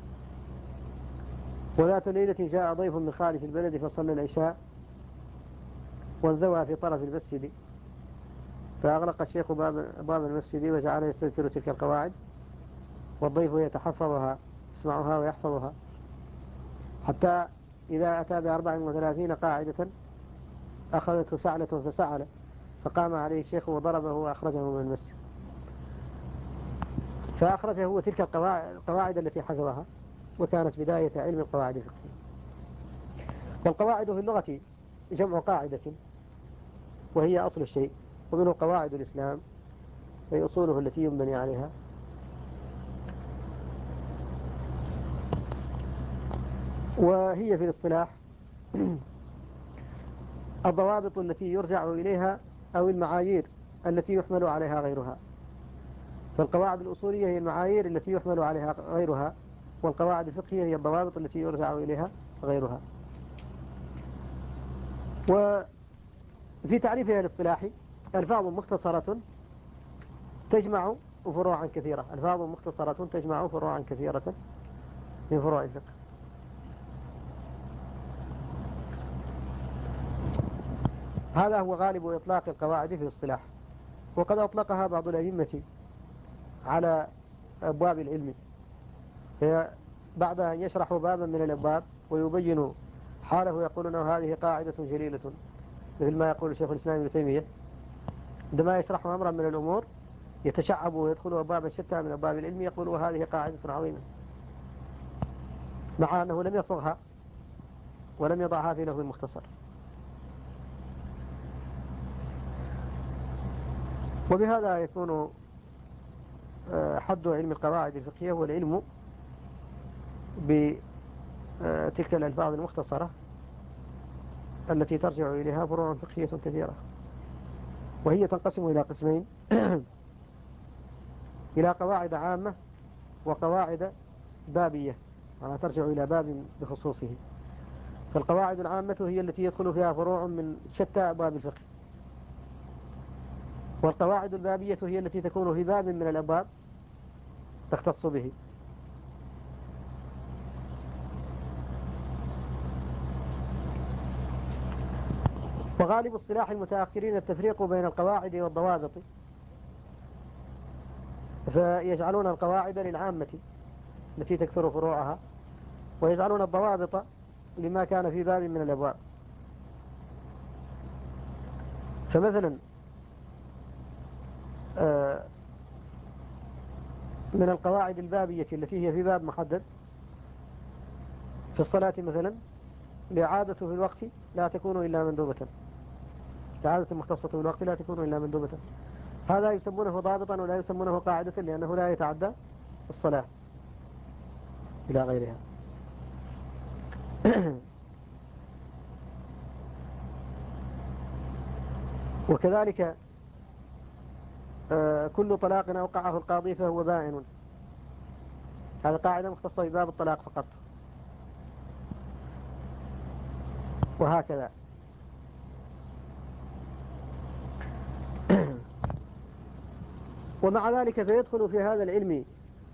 وذات ليلة جاء ضيف من خارج البلد فصلى العشاء وانزوى في طرف المسجد، فأغلق الشيخ باب المسجد وجعل يستذكر تلك القواعد، والضيف يتحفظها يسمعها ويحفظها، حتى إذا أتى ب34 قاعدة أخذته سعلة فسعل، فقام عليه الشيخ وضربه وأخرجه من المسجد. فأخرجه هو تلك القواعد التي حفظها، وكانت بداية علم القواعد الفقهية. والقواعد في اللغة جمع قاعدة، وهي أصل الشيء، ومنه قواعد الإسلام أي أصوله التي ينبني عليها. وهي في الاصطلاح الضوابط التي يرجع إليها أو المعايير التي يحمل عليها غيرها. فالقواعد الأصولية هي المعايير التي يحمل عليها غيرها، والقواعد الفقهية هي الضوابط التي يرجع إليها غيرها. وفي تعريفها الاصطلاحي ألفاظ مختصرة تجمع فروعا كثيرة، ألفاظ مختصرة تجمع فروعا كثيرة من فروع الفقه. هذا هو غالب إطلاق القواعد في الاصطلاح، وقد أطلقها بعض الأئمة على أبواب العلم، بعد أن يشرحوا بابا من الأبواب ويبينوا حاله يقولون هذه قاعدة جليلة، مثل ما يقول الشيخ الإسلام ابن تيمية عندما يشرح أمرا من الأمور يتشعب ويدخل أبوابا شتى من أبواب العلم يقول هذه قاعدة عظيمة، مع أنه لم يصغها ولم يضعها في لفظ مختصر. وبهذا يكون حد علم القواعد الفقهية هو العلم بتلك الألفاظ المختصرة التي ترجع إليها فروع فقهية كثيرة، وهي تنقسم إلى قسمين إلى قواعد عامة وقواعد بابية، يعني ترجع إلى باب بخصوصه. فالقواعد العامة هي التي يدخل فيها فروع من شتى أبواب الفقه، والقواعد البابية هي التي تكون في باب من الأبواب تختص به. وغالب اصطلاح المتأخرين التفريق بين القواعد والضوابط، فيجعلون القواعد للعامة التي تكثر فروعها، ويجعلون الضوابط لما كان في باب من الأبواب. فمثلا من القواعد البابية التي هي في باب محدد في الصلاة مثلا الإعادة في الوقت لا تكون إلا مندوبة، الإعادة مختصة في الوقت لا تكون إلا مندوبة. هذا يسمونه ضابطا ولا يسمونه قاعدة، لأنه لا يتعدى الصلاة إلى غيرها. وكذلك كل طلاق أوقعه القاضي فهو بائن، هذا قاعدة مختصة بباب الطلاق فقط. وهكذا. ومع ذلك فيدخل في هذا العلم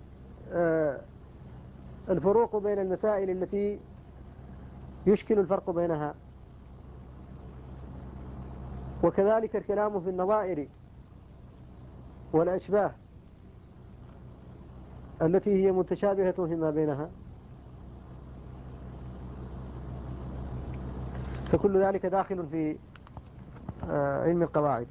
الفروق بين المسائل التي يشكل الفرق بينها، وكذلك الكلام في النظائر والأشباه التي هي متشابهة فيما بينها، فكل ذلك داخل في علم القواعد.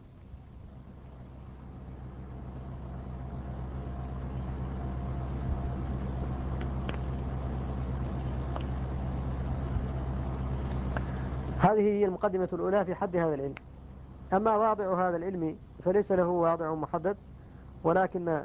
هذه هي المقدمة الأولى في حد هذا العلم. أما واضع هذا العلم فليس له واضع محدد، ولكن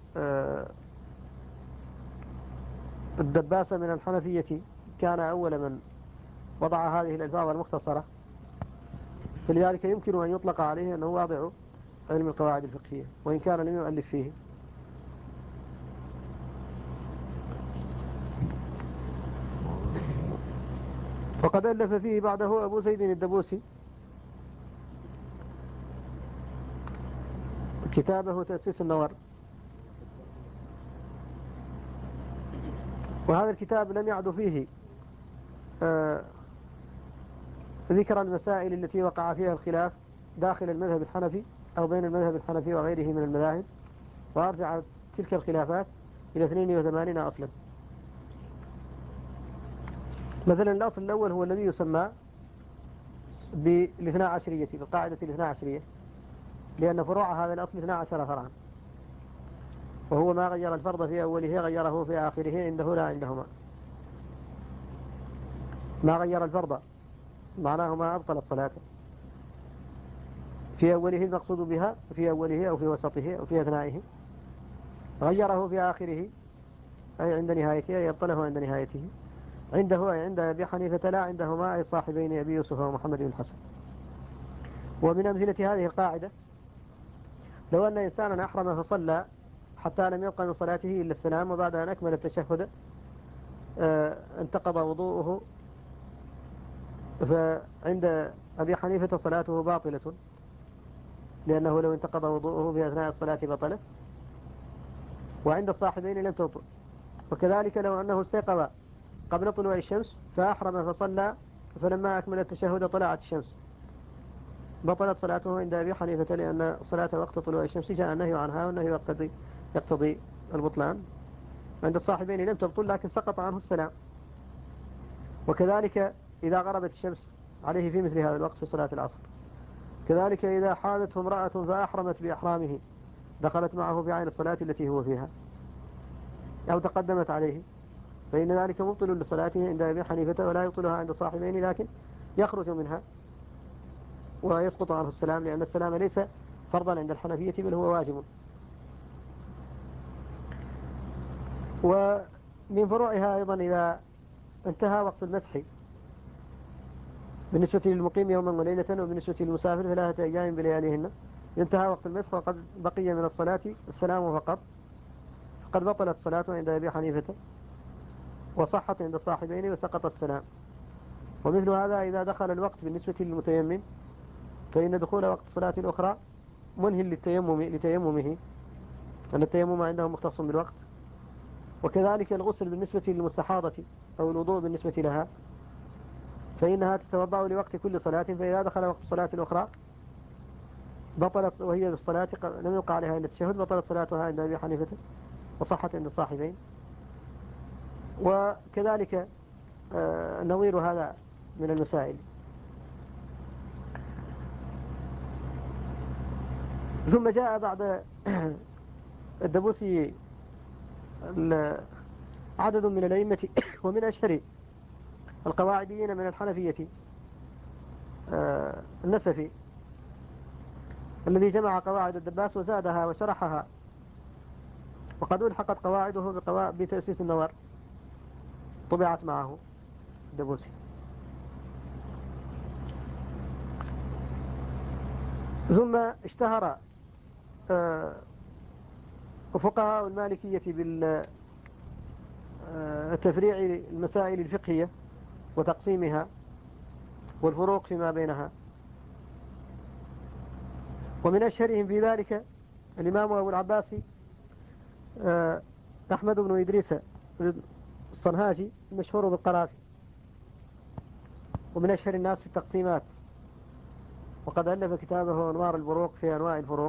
الدباس من الحنفية كان أول من وضع هذه الألفاظ المختصرة، فلذلك يمكن أن يطلق عليه أنه واضع علم القواعد الفقهية، وإن كان لم يؤلف فيه. وقد ألف فيه بعده أبو سيد الدبوسي كتابه تأسيس النظر. وهذا الكتاب لم يعد فيه ذكر المسائل التي وقع فيها الخلاف داخل المذهب الحنفي أو بين المذهب الحنفي وغيره من المذاهب، وأرجع تلك الخلافات إلى 82 أصلا. مثلا الأصل الأول هو الذي يسمى بالاثنى عشرية، بالقاعدة الاثنى عشرية، لأن فروع هذا الأصل 12 فرعا، وهو ما غير الفرض في أوله غيره في آخره عنده لا عندهما. ما غير الفرض معناه ما أبطل الصلاة في أوله المقصود بها، في أوله أو في وسطه أو في أثنائه. غيره في آخره أي عند نهايته، أي أبطله عند نهايته. عنده أي عند أبي حنيفة لا عندهما أي صاحبين أبي يوسف ومحمد بن الحسن. ومن أمثلة هذه القاعدة لو أن إنسانا أحرم فصلى حتى لم يبقى من صلاته إلا السلام، وبعد أن أكمل التشهد انتقض وضوءه، فعند أبي حنيفة صلاته باطلة، لأنه لو انتقض وضوءه في أثناء الصلاة بطلت، وعند الصاحبين لم تبطل. وكذلك لو أنه استيقظ قبل طلوع الشمس فأحرم فصلى، فلما أكمل التشهد طلعت الشمس، بطلت صلاته عند أبي حنيفة، لأن صلاة وقت طلوع الشمس جاء النهي عنها، والنهي يقتضي البطلان. عند الصاحبين لم تبطل لكن سقط عنه السلام. وكذلك إذا غربت الشمس عليه في مثل هذا الوقت في صلاة العصر. كذلك إذا حادته امرأة فأحرمت بإحرامه دخلت معه في عين الصلاة التي هو فيها أو تقدمت عليه، فإن ذلك مبطل لصلاته عند أبي حنيفة، ولا يبطلها عند الصاحبين، لكن يخرج منها ويسقط عنه السلام، لأن السلام ليس فرضا عند الحنفية بل هو واجب. ومن فروعها أيضا إذا انتهى وقت المسح بالنسبة للمقيم يوما وليلة، وبالنسبة للمسافر 3 أيام بلياليهن، انتهى وقت المسح وقد بقي من الصلاة السلام فقط، فقد بطلت صلاته عند أبي حنيفة وصحت عند الصاحبين وسقط السلام. ومثل هذا إذا دخل الوقت بالنسبة للمتيمم، فإن دخول وقت صلاة أخرى منهي لتيممه، أن التيمم عندهم مختص بالوقت. وكذلك الغسل بالنسبة للمستحاضة أو الوضوء بالنسبة لها، فإنها تتوضأ لوقت كل صلاة، فإذا دخل وقت صلاة أخرى بطلت، وهي بالصلاة لم يقع عليها إلا التشهد، بطلت صلاتها عند أبي حنيفة وصحت عند الصاحبين. وكذلك نظير هذا من المسائل. ثم جاء بعد الدبوسي عدد من الأئمة ومن أشهر القواعديين من الحنفية النسفي، الذي جمع قواعد الدباس وزادها وشرحها، وقد ألحقت قواعده بتأسيس النظر، طبعت معه الدبوسي. ثم اشتهر فقهاء المالكية بالتفريع المسائل الفقهية وتقسيمها والفروق فيما بينها. ومن أشهرهم في ذلك الإمام أبو العباس أحمد بن إدريس الصنهاجي المشهور بالقرافي، ومن أشهر الناس في التقسيمات، وقد ألف كتابه أنوار البروق في أنواع الفروق،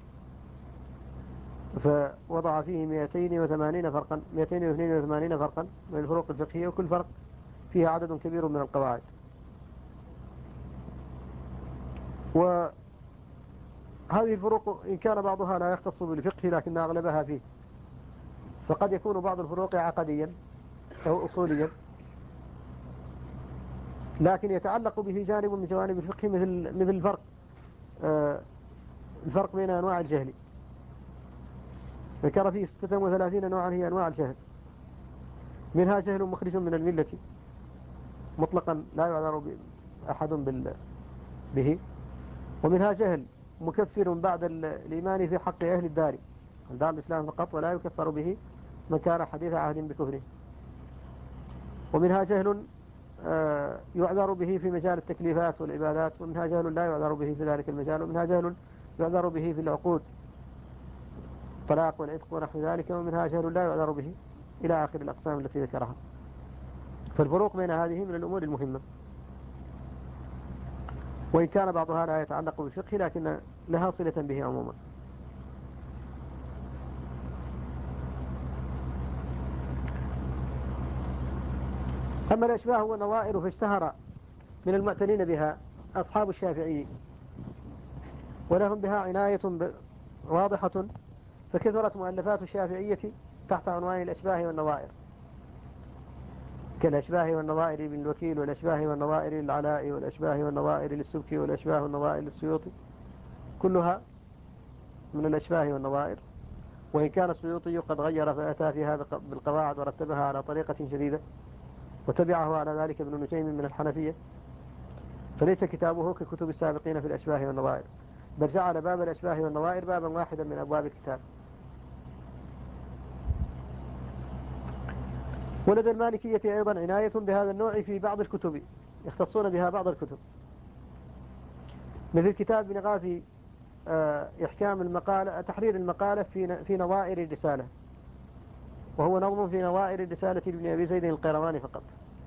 فوضع فيه 282 فرقا من الفروق الفقهية، وكل فرق فيها عدد كبير من القواعد. وهذه الفروق إن كان بعضها لا يختص بالفقه لكن أغلبها فيه، فقد يكون بعض الفروق عقديا أو أصوليا، لكن يتعلق به جانب من جوانب الفقه، مثل الفرق بين أنواع الجهل. ذكر فيه 36 نوعا هي أنواع الجهل، منها جهل مخرج من الملة مطلقا لا يعذر أحد به، ومنها جهل مكفر بعد الإيمان في حق أهل الدار الإسلام فقط، ولا يكفر به من كان حديث عهد بكفره. ومنها جهل يعذر به في مجال التكليفات والعبادات، ومنها جهل لا يعذر به في ذلك المجال، ومنها جهل يعذر به في العقود الطلاق والعتق ونحو ذلك، ومنها أجهل لا يعذر به، إلى آخر الأقسام التي ذكرها. فالفروق بين هذه من الأمور المهمة، وإن كان بعضها لا يتعلق بالفقه لكن لها صلة به عموما. أما الأشباه والنظائر فاشتهر من المعتنين بها أصحاب الشافعي، ولهم بها عناية واضحة، فكثرت مؤلفات الشافعية تحت عنوان الأشباه والنظائر، كالأشباه والنظائر لابن الوكيل، والأشباه والنظائر للعلاء، والأشباه والنظائر للسبكي، والأشباه والنظائر للسيوطي، كلها من الأشباه والنظائر. وإن كان السيوطي قد غير فأتى فيها بالقواعد ورتبها على طريقة شديدة، وتبعه على ذلك ابن نجيم من الحنفية، فليس كتابه ككتب السابقين في الأشباه والنظائر، بل جعل باب الأشباه والنظائر بابا واحدا من أبواب الكتاب. ولدى المالكية أيضا عناية بهذا النوع في بعض الكتب، يختصون بها بعض الكتب، مثل كتاب ابن غازي إحكام المقالة، تحرير المقالة في نظائر الرسالة، وهو نظم في نظائر الرسالة لابن أبي زيد القيرواني فقط.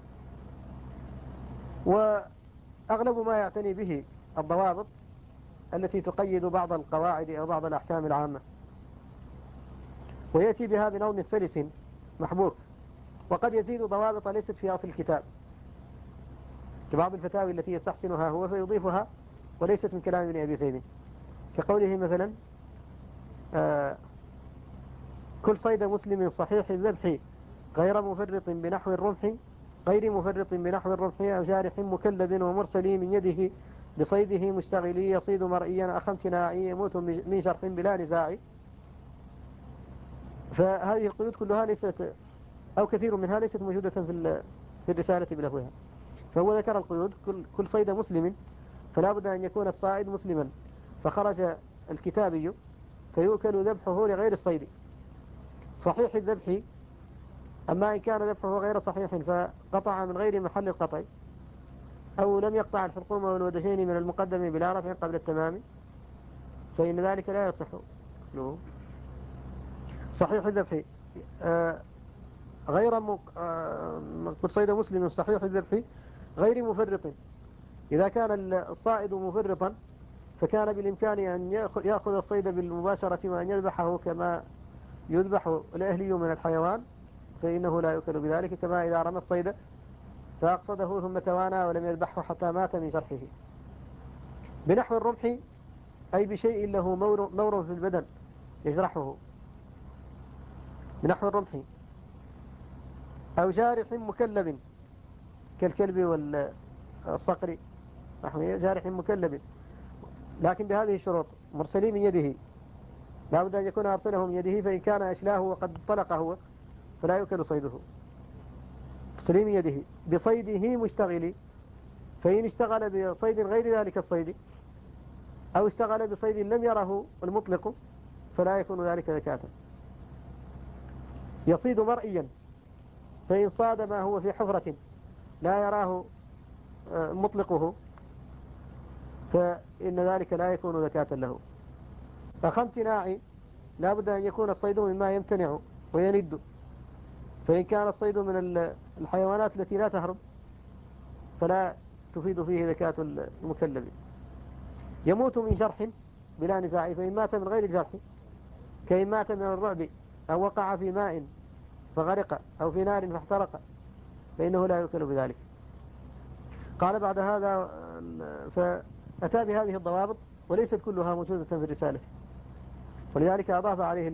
وأغلب ما يعتني به الضوابط التي تقيد بعض القواعد أو بعض الأحكام العامة، ويأتي بها بنظم سلس محبوك، وقد يزيد ضوابط ليست في أصل الكتاب، كبعض الفتاوي التي يستحسنها هو فيضيفها وليست من كلام ابن أبي زيد، كقوله مثلا كل صيد مسلم صحيح الذبح غير مفرط بنحو الرمح، غير مفرط بنحو الرمح، أو جارح مكلب ومرسل من يده بصيده مشتغلي، يصيد مرئيا أخ امتناعي، يموت من جرح بلا نزاع. فهذه القيود كلها ليست، أو كثير منها ليست موجودة في الرسالة بلفظها. فهو ذكر القيود كل صيد مسلم، فلا بد أن يكون الصائد مسلما، فخرج الكتابي فيؤكل ذبحه لغير الصيد. صحيح الذبح، أما إن كان ذبحه غير صحيح فقطع من غير محل القطع، أو لم يقطع الحلقوم والودجين من المقدم بلا رفع قبل التمام، فإن ذلك لا يصح. صحيح الذبح غير قد صيد مسلم صحيح الذبح غير مفرط، إذا كان الصائد مفرطا فكان بالإمكان أن يأخذ الصيد بالمباشرة وأن يذبحه كما يذبح الأهلي من الحيوان، فإنه لا يؤكل بذلك، كما إذا رمى الصيد فأقصده ثم توانى ولم يذبحه حتى مات من جرحه. بنحو الرمح أي بشيء له مور في البدن يجرحه، بنحو الرمح. أو جارح مكلب كالكلب والصقر، نحو جارح مكلب، لكن بهذه الشروط: مرسلي من يده، لا بد أن يكون أرسله من يده، فإن كان أشلاه وقد طلق هو فلا يؤكل صيده. مرسلي من يده بصيده مشتغلي، فإن اشتغل بصيد غير ذلك الصيد، أو اشتغل بصيد لم يره المطلق، فلا يكون ذلك زكاة. يصيد مرئيا، فإن صاد ما هو في حفرة لا يراه مطلقه فإن ذلك لا يكون زكاة له. أخ امتناع، لا بد أن يكون الصيد مما يمتنع ويند، فإن كان الصيد من الحيوانات التي لا تهرب فلا تفيد فيه زكاة المكلب. يموت من جرح بلا نزاع، فإن مات من غير جرح، كإن مات من الرعب أو وقع في ماء فغرق أو في نار فاحترق، فإنه لا يؤكل بذلك. قال بعد هذا فأتى بهذه الضوابط وليست كلها موجودة في الرسالة، ولذلك أضاف عليه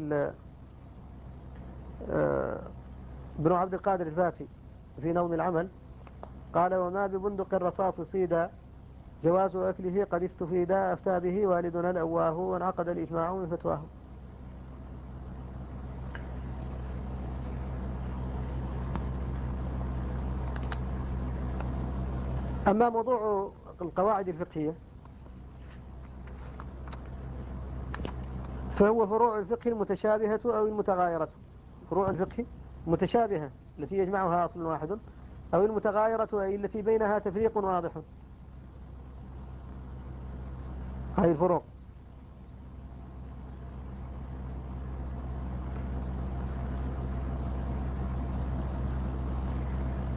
ابن عبد القادر الفاسي في نوم العمل، قال: وما ببندق الرصاص صيدا جواز أكله قد استفيدا، أفتى به والدنا الأواه وانعقد الإجماع من فتواه. أما موضوع القواعد الفقهية فهو فروع الفقه المتشابهة أو المتغايرة. فروع الفقه متشابهة التي يجمعها أصل واحد، أو المتغايرة أي التي بينها تفريق واضح. هذه الفروق.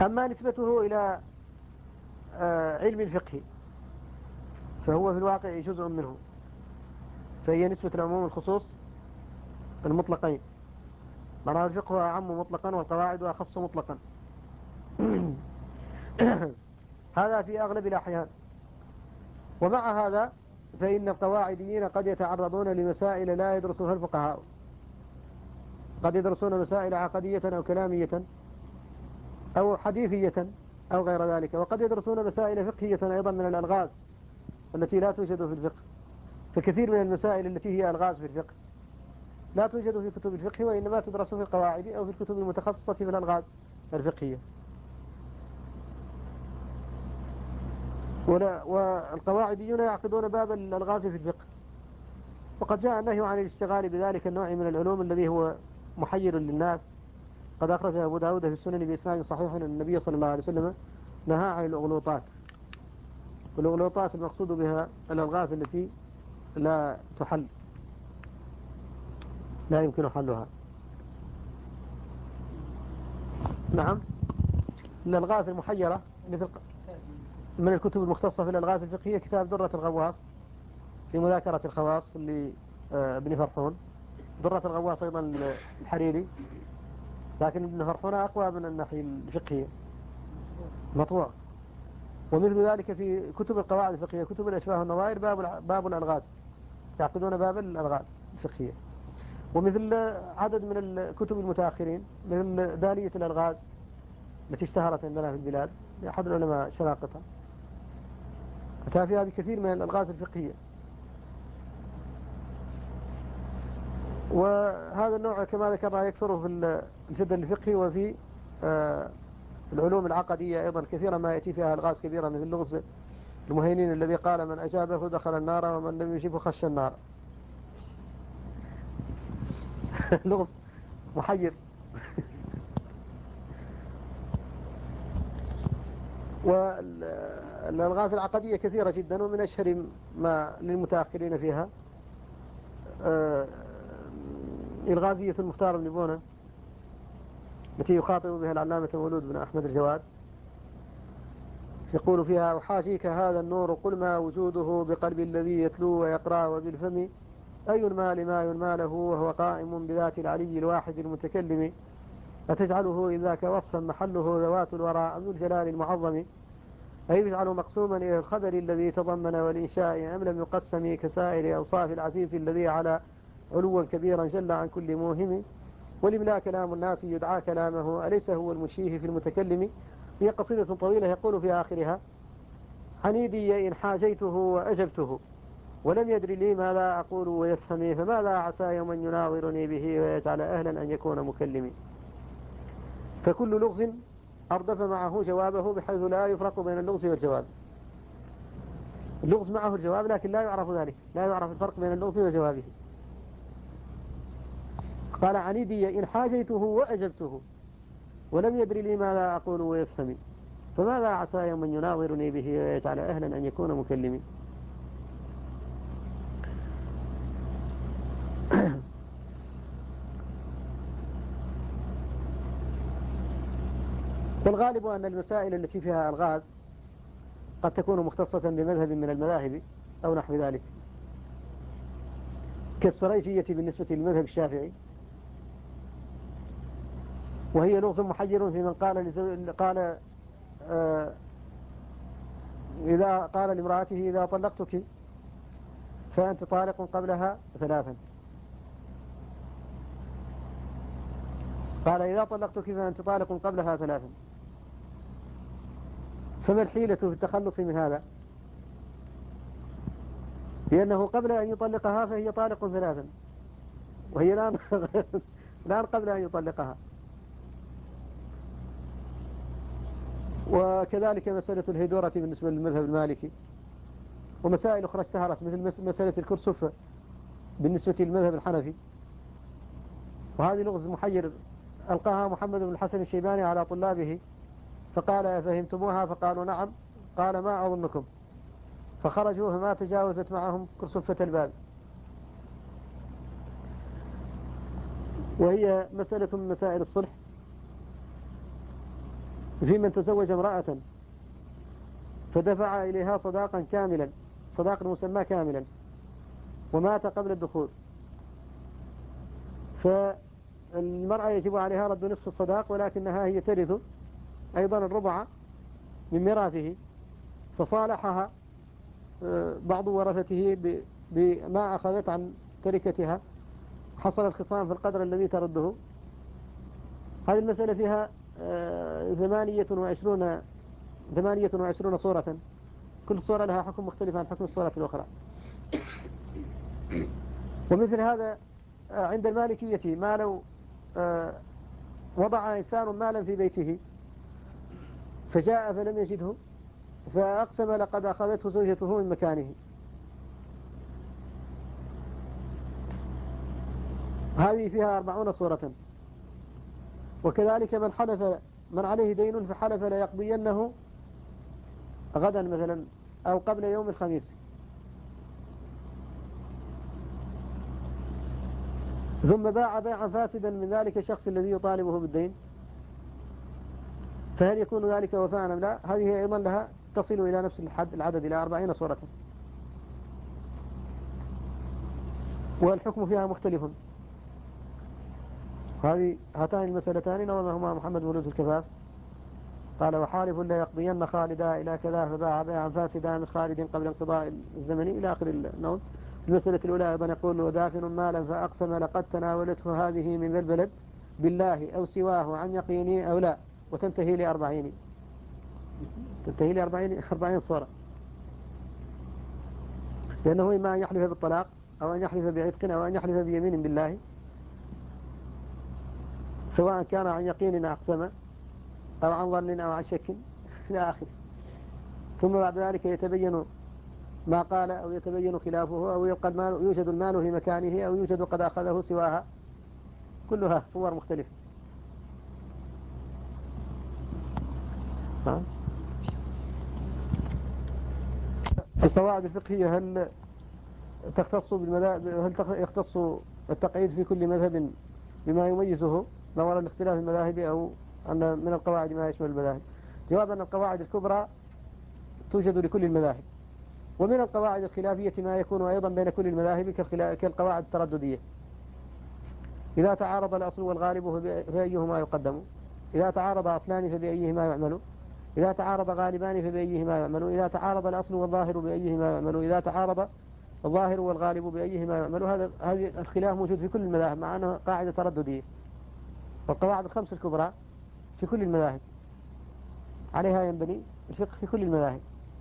أما نسبته إلى علم الفقه فهو في الواقع جزء منه، فهي نسبة العموم والخصوص المطلقين، معناه الفقه أعم مطلقا والقواعد أخص مطلقا. هذا في أغلب الأحيان. ومع هذا فإن القواعديين قد يتعرضون لمسائل لا يدرسها الفقهاء، قد يدرسون مسائل عقدية أو كلامية أو حديثية أو غير ذلك، وقد يدرسون مسائل فقهية أيضا من الألغاز التي لا توجد في الفقه. فكثير من المسائل التي هي ألغاز في الفقه لا توجد في كتب الفقه، وإنما تدرس في القواعد أو في الكتب المتخصصة في الألغاز الفقهية. والقواعديون يعقدون باب الألغاز في الفقه، وقد جاء النهي عن الاشتغال بذلك النوع من العلوم الذي هو محير للناس. قد أخرج أبو داود في السنن بإسناد صحيح أن النبي صلى الله عليه وسلم نهى عن الأغلوطات. والأغلوطات المقصود بها الألغاز التي لا تحل، لا يمكن حلها. نعم، الألغاز المحيرة مثل من الكتب المختصة في الألغاز الفقهية كتاب درة الغواص في مذاكرة الخواص لابن فرحون. درة الغواص أيضا الحريري، لكن ابن فرحون أقوى من الناحية الفقهية، مطبوع. ومثل ذلك في كتب القواعد الفقهية، كتب الأشباه والنظائر، باب الألغاز، يعقدون باب الألغاز الفقهية. ومثل عدد من الكتب المتأخرين مثل دالية الألغاز التي اشتهرت عندنا في البلاد لأحد العلماء الشراقطة، أتى فيها بكثير من الألغاز الفقهية. وهذا النوع كما ذكرنا يكثر في الجدل الفقهي وفي العلوم العقدية أيضا كثيرا ما يأتي فيها ألغاز كبيرة، مثل لغز المهينين الذي قال من أجابه دخل النار ومن لم يجيبه خش النار. لغز محير. والألغاز العقدية كثيرة جدا، ومن أشهر ما للمتأخرين فيها الغازية المختار بن بونة التي يخاطب بها العلامة مولود بن أحمد الجواد، يقول فيها: أحاشيك هذا النور قل ما وجوده بقلب الذي يتلو ويقرأ وبالفم أي المال ما ينمى له وهو قائم بذات العلي الواحد المتكلم أتجعله إذاك وصفا محله ذوات الوراء ذو الجلال المعظم أي يجعل مقسوما إلى الخبر الذي تضمن والإنشاء أم لم يقسم كسائر أوصاف العزيز الذي على علوا كبيرا جل عن كل موهم ولملا كلام الناس يدعى كلامه أليس هو المشيه في المتكلم. هي قصيدة طويلة يقول في آخرها: حنيدي إن حاجيته وأجبته ولم يدري لي ماذا أقول ويفهمي فماذا عسى يوما يناظرني به ويجعل أهلا أن يكون مكلمي. فكل لغز أردف معه جوابه بحيث لا يفرق بين اللغز والجواب. اللغز معه الجواب لكن لا يعرف ذلك، لا يعرف الفرق بين اللغز وجوابه. قال: عنيدي إن حاجيته وأجبته ولم يدري لي ماذا أقول ويفهمي فماذا عسى يوما يناظرني به ويجعل أهلا أن يكون مكلمي. والغالب أن المسائل التي فيها ألغاز قد تكون مختصة بمذهب من المذاهب أو نحو ذلك، كالسريجية بالنسبة للمذهب الشافعي، وهي لغز محير في من قال إذا قال لامرأته إذا طلقتك فأنت طالق قبلها 3. قال: إذا طلقتك فأنت طالق قبلها 3. فما الحيلة في التخلص من هذا؟ لأنه قبل أن يطلقها فهي طالق 3، وهي الآن قبل أن يطلقها. وكذلك مسألة الهيدورة بالنسبة للمذهب المالكي، ومسائل أخرى اشتهرت مثل مسألة الكرسف بالنسبة للمذهب الحنفي. وهذه لغز محير ألقاها محمد بن الحسن الشيباني على طلابه فقال: فهمتموها؟ فقالوا: نعم. قال: ما أظنكم. فخرجوا فما تجاوزت معهم كرسفة الباب. وهي مسألة من مسائل الصلح في من تزوج امرأة فدفع إليها صداقا كاملا، صداق المسمى كاملا، ومات قبل الدخول، فالمرأة يجب عليها رد نصف الصداق، ولكنها هي ترث أيضا الربع من ميراثه، فصالحها بعض ورثته بما أخذت عن تركتها، حصل الخصام في القدر الذي ترده. هذه المسألة فيها 28 صورة، كل صورة لها حكم مختلف عن حكم الصورة الأخرى. ومثل هذا عند المالكية، ما لو وضع إنسان مالا في بيته فجاء فلم يجده فأقسم لقد أخذته زوجته من مكانه، هذه فيها 40 صورة. وكذلك من عليه دين فحلف ليقضينه غدا مثلا أو قبل يوم الخميس، ثم باع بيعا فاسدا من ذلك الشخص الذي يطالبه بالدين، فهل يكون ذلك وفاء أم لا؟ هذه أيضا لها تصل إلى نفس العدد، إلى 40 صورة، والحكم فيها مختلف. هاتان المسألتان نظمهما محمد مولود الكفاف، قال: وحالف لا يقضين خالدا إلى كذا فباع بيعا فاسدا من خالد قبل انقضاء الزمن إلى آخر النوم. المسألة الأولى أيضا يقول: ودافن مالا فأقسم لقد تناولته هذه من ذا البلد بالله أو سواه عن يقيني أو لا، وتنتهي ل40، تنتهي ل40 صورة، لأنه إما أن يحلف بالطلاق أو أن يحلف بعتق أو أن يحلف بيمين بالله، سواء كان عن يقين أقسم أو عن ظن أو عن شك إلى آخره. ثم بعد ذلك يتبين ما قال أو يتبين خلافه، أو يوجد المال في مكانه أو يوجد قد أخذه سواها، كلها صور مختلفة. القواعد الفقهية هل يختص التقعيد في كل مذهب بما يميزه ما وراء الاختلاف المذاهب، أو أن من القواعد ما يشمل المذاهب؟ جواب أن القواعد الكبرى توجد لكل المذاهب، ومن القواعد الخلافية ما يكون أيضا بين كل المذاهب كالقواعد الترددية: إذا تعارض الأصل والغالب فبأيهما يقدم، إذا تعارض أصلان فبأيهما يعمل، إذا تعارض غالبان فبأيهما يعمل، إذا تعارض الأصل والظاهر بأيهما يعمل، إذا تعارض الظاهر والغالب بأيهما يعمل. هذا الخلاف موجود في كل المذاهب، مع أنه قاعدة ترددية. والقواعد الخمس الكبرى في كل المذاهب، عليها ينبني الفقه في كل المذاهب.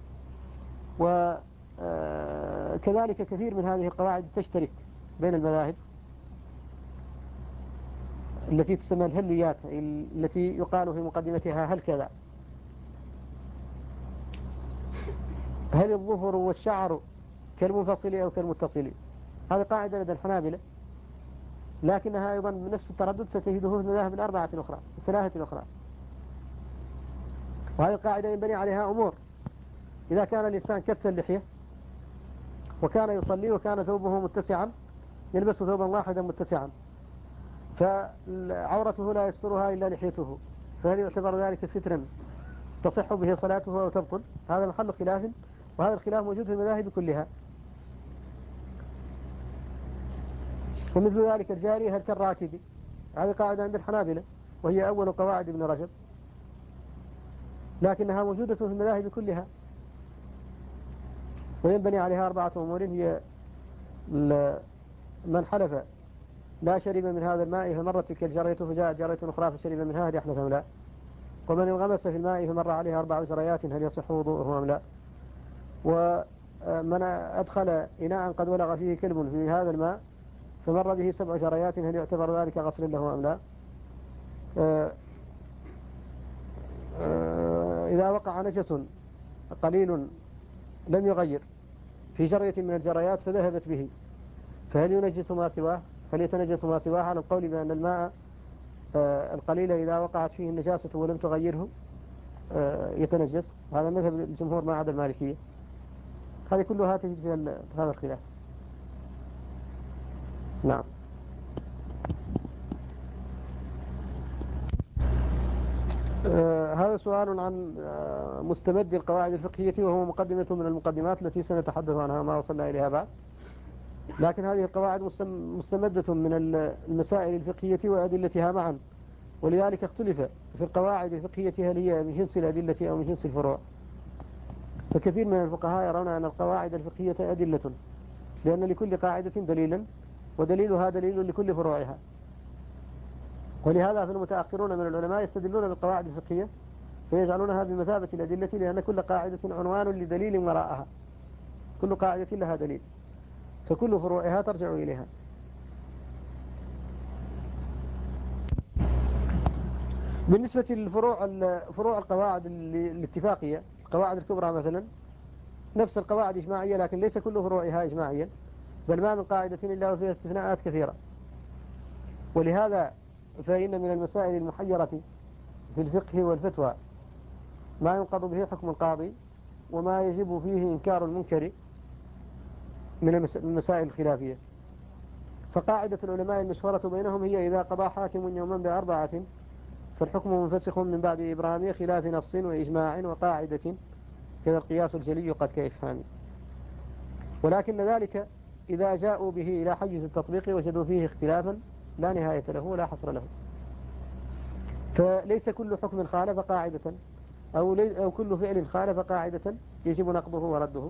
وكذلك كثير من هذه القواعد تشترك بين المذاهب، التي تسمى الهليات، التي يقال في مقدمتها: هل كذا، هل الظفر والشعر كالمنفصل أو كالمتصل. هذه قاعدة لدى الحنابلة، لكنها أيضا بنفس التردد ستجده في المذاهب الثلاثة الأخرى. وهذه القاعدة ينبني عليها أمور: إذا كان الإنسان كث اللحية وكان يصلي وكان ثوبه متسعا، يلبس ثوبا واحدا متسعا، فعورته لا يسترها إلا لحيته، فهل يعتبر ذلك سترا تصح به صلاته أو تبطل؟ هذا محل خلاف، وهذا الخلاف موجود في المذاهب كلها. ومثل ذلك الجاري هل كالراكب، هذه قاعدة عند الحنابلة، وهي أول قواعد ابن رجب، لكنها موجودة في المذاهب كلها، وينبني عليها 4 أمور: هي من حلف لا شرب من هذا الماء فمرت تلك الجرية فجاءت جرية أخرى فشرب منها، هل يحلف أم لا؟ ومن انغمس في الماء فمر عليها 4 جريات، هل يصح وضوءه أم لا؟ ومن أدخل إناء قد ولغ فيه كلب في هذا الماء فمر به 7 جريات، هل يعتبر ذلك غسل له أم لا؟ إذا وقع نجس قليل لم يغير في جرية من الجريات فذهبت به، فهل ينجس ما سواه؟ هل يتنجس ما سواه؟ على القول بأن الماء القليل إذا وقعت فيه النجاسة ولم تغيره يتنجس. هذا مذهب الجمهور ما عدا المالكية. هذه كلها تجد في هذا الخلاف. نعم. هذا هذا سؤال عن مستمد القواعد الفقهية، وهو مقدمة من المقدمات التي سنتحدث عنها ما وصلنا إليها بعد. لكن هذه القواعد مستمدة من المسائل الفقهية وأدلتها معا، ولذلك اختلف في القواعد الفقهية هل هي من جنس الأدلة أو من جنس الفروع. فكثير من الفقهاء يرون أن القواعد الفقهية أدلة، لأن لكل قاعدة دليلا، ودليلها دليل لكل فروعها. ولهذا في المتأخرون من العلماء يستدلون بالقواعد الفقهية فيجعلونها بمثابة الأدلة، لأن كل قاعدة عنوان لدليل وراءها، كل قاعدة لها دليل، فكل فروعها ترجع إليها. بالنسبة للفروع، فروع القواعد الاتفاقية، القواعد الكبرى مثلا نفس القواعد إجماعية، لكن ليس كل فروعها إجماعيا، بل ما من قاعدة إلا وفيها استثناءات كثيرة. ولهذا فإن من المسائل المحيرة في الفقه والفتوى ما ينقض به حكم القاضي، وما يجب فيه إنكار المنكر من المسائل الخلافية. فقاعدة العلماء المشهورة بينهم هي: إذا قضى حاكم يوما بأربعة فالحكم منفسخ من بعد إبرام خلاف نص وإجماع وقاعدة، كذا القياس الجلي قد كإفهام. ولكن ذلك إذا جاءوا به إلى حيز التطبيق وجدوا فيه اختلافا لا نهاية له ولا حصر له. فليس كل حكم خالف قاعدة أو كل فعل خالف قاعدة يجب نقضه ورده،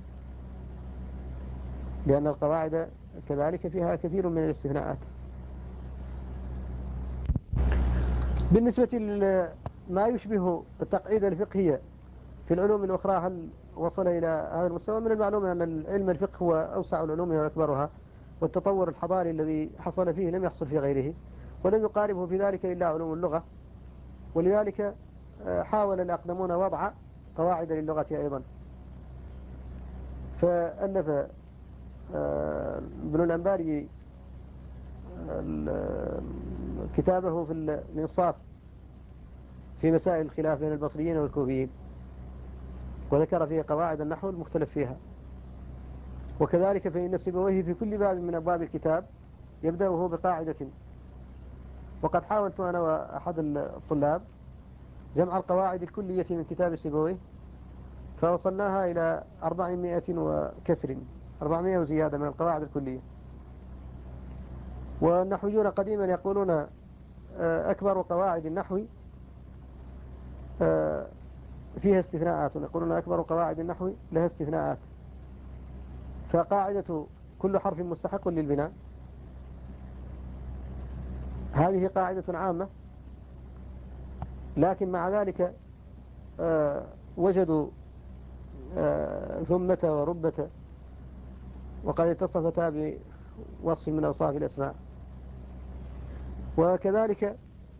لأن القواعد كذلك فيها كثير من الاستثناءات. بالنسبة لما يشبه التقعيد الفقهية في العلوم الأخرى، هل وصل إلى هذا المستوى؟ من المعلوم أن علم الفقه هو أوسع العلوم وأكبرها، والتطور الحضاري الذي حصل فيه لم يحصل في غيره، ولم يقاربه في ذلك إلا علوم اللغة. ولذلك حاول الأقدمون وضع قواعد للغة أيضا، فألف ابن الأنباري كتابه في الإنصاف في مسائل الخلاف بين البصريين والكوفيين، وذكر فيه قواعد النحو المختلف فيها. وكذلك فإن سيبويه في كل باب من أبواب الكتاب يبدأه بقاعدة. وقد حاولت أنا وأحد الطلاب جمع القواعد الكلية من كتاب سيبويه، فوصلناها إلى 400 وكسر، 400 وزيادة من القواعد الكلية. والنحويون قديما يقولون أكبر قواعد النحو فيها استثناءات، يقولون أكبر قواعد النحو لها استثناءات. فقاعدة كل حرف مستحق للبناء هذه قاعدة عامة، لكن مع ذلك وجدوا ثمة وربة وقد اتصفتا بوصف من أوصاف الأسماء. وكذلك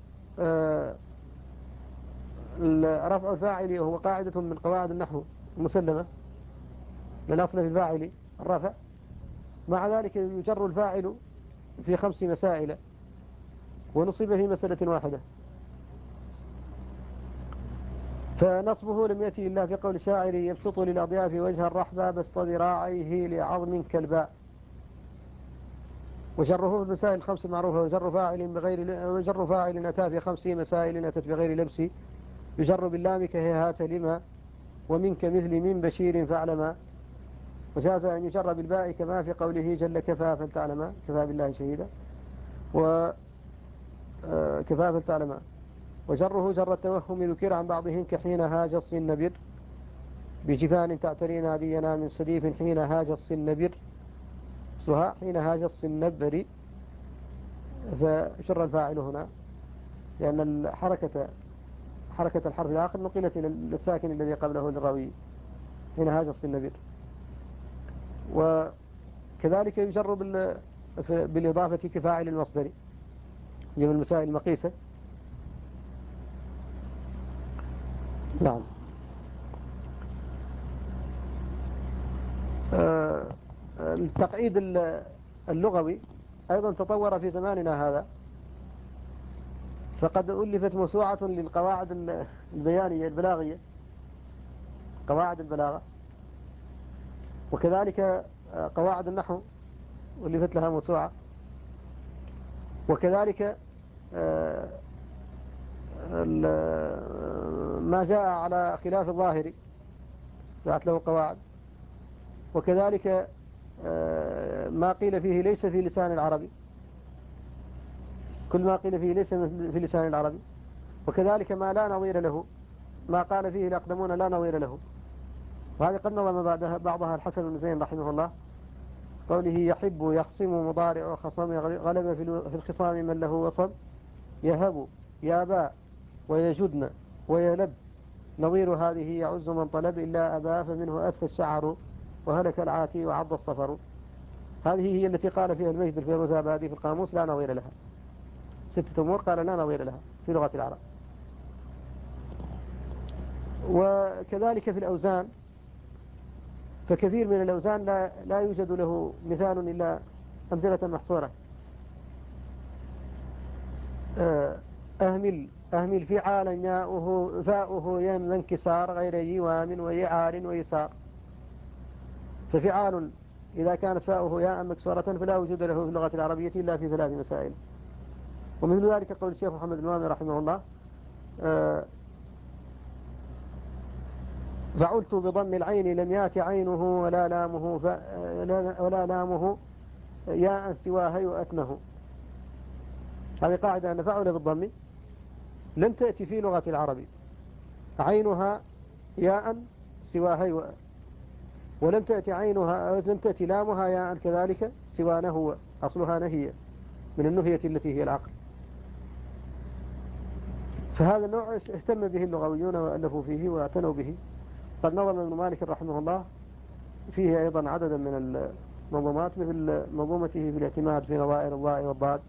رفع الفاعل وهو قاعدة من قواعد النحو مسلمة، للأصل في الفاعل الرفع، مع ذلك يجر الفاعل في 5 مسائل ونصب في مسألة واحدة. فنصبه لم يأتي إلا في قول الشاعر: يبسط للأضياف وجه الرحبة بسط ذراعيه لعظم كالباء. وجره في المسائل 5 معروفة: وجر فاعل أتى في 5 مسائل أتت بغير لبس، يجر باللام كهيهات لما، ومنك مثل من بشير فاعلما. وجاز أن يجر بالباء كما في قوله جل كفى فلتعلما، كفى بالله شهيدا، وكفى فلتعلما. وجره جر التوهم ذكر عن بعضهم كحين هاج الصنبر بجفان تعتري نادينا من سديف حين هاج الصنبر سها حين هاج الصنبر. فشر الفاعل هنا لأن حركة الحرف الآخر نقلت إلى الساكن الذي قبله للراوي حين هاج الصنبر. وكذلك يجر بالإضافة كفاعل المصدر، هي من المسائل المقيسة. نعم. التقعيد اللغوي أيضا تطور في زماننا هذا، فقد ألفت موسوعة للقواعد البيانية البلاغية، قواعد البلاغة، وكذلك قواعد النحو ألفت لها موسوعة، وكذلك ما جاء على خلاف الظاهر ذات له قواعد. وكذلك ما قيل فيه ليس في لسان العربي، كل ما قيل فيه ليس في لسان العربي. وكذلك ما لا نظير له، ما قال فيه الأقدمون لا نظير له. وهذه قد نظم بعضها الحسن بن زين رحمه الله، قوله يحب يخصم مضارع وخصم غلب في الخصام من له وصل، يهب يابا ويجدن ويلب، نظير هذه يعز من طلب إلا أبا فمنه أثى الشعر وهلك العاتي وعض الصفر. هذه هي التي قال فيها المجد الفيروزابادي في القاموس لا نظير لها. 6 أمور قال لا نظير لها في لغة العرب. وكذلك في الأوزان، فكثير من الأوزان لا يوجد له مثال إلا أمثلة محصورة. أهمل فعالا ياؤه فاؤه يم انكسار غير يوام ويعار ويسار. ففعال إذا كانت فاؤه ياء مكسورة فلا وجود له في اللغة العربية إلا في 3 مسائل. ومثل ذلك قول الشيخ محمد الوامي رحمه الله فعلت بضم العين لم يات عينه ولا لامه ياء سواها يؤتنه. هذه قاعدة أن فعل بالضم لم تأتي في لغة العرب عينها ياء سواها يؤ، ولم تأتي عينها لم تأتي لامها ياء كذلك سوى نهو، أصلها نهية من النهية التي هي العقل. فهذا النوع اهتم به اللغويون وألفوا فيه واعتنوا به. قد نظم ابن مالك رحمه الله فيه أيضا عددا من المنظومات، مثل منظومته في الاعتماد في نظائر الضاء والضاد،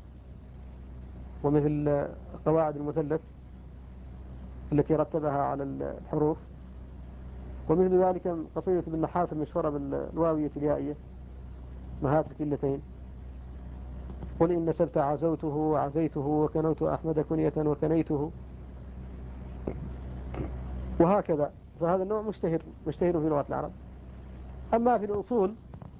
ومثل قواعد المثلث التي رتبها على الحروف، ومثل ذلك قصيدة ابن نحاس المشهورة بالواوية اليائية مهات الكلتين، قل إن سبت عزوته وعزيته وكنوت أحمد كنية وكنيته، وهكذا. فهذا النوع مشتهر في لغة العرب. أما في الأصول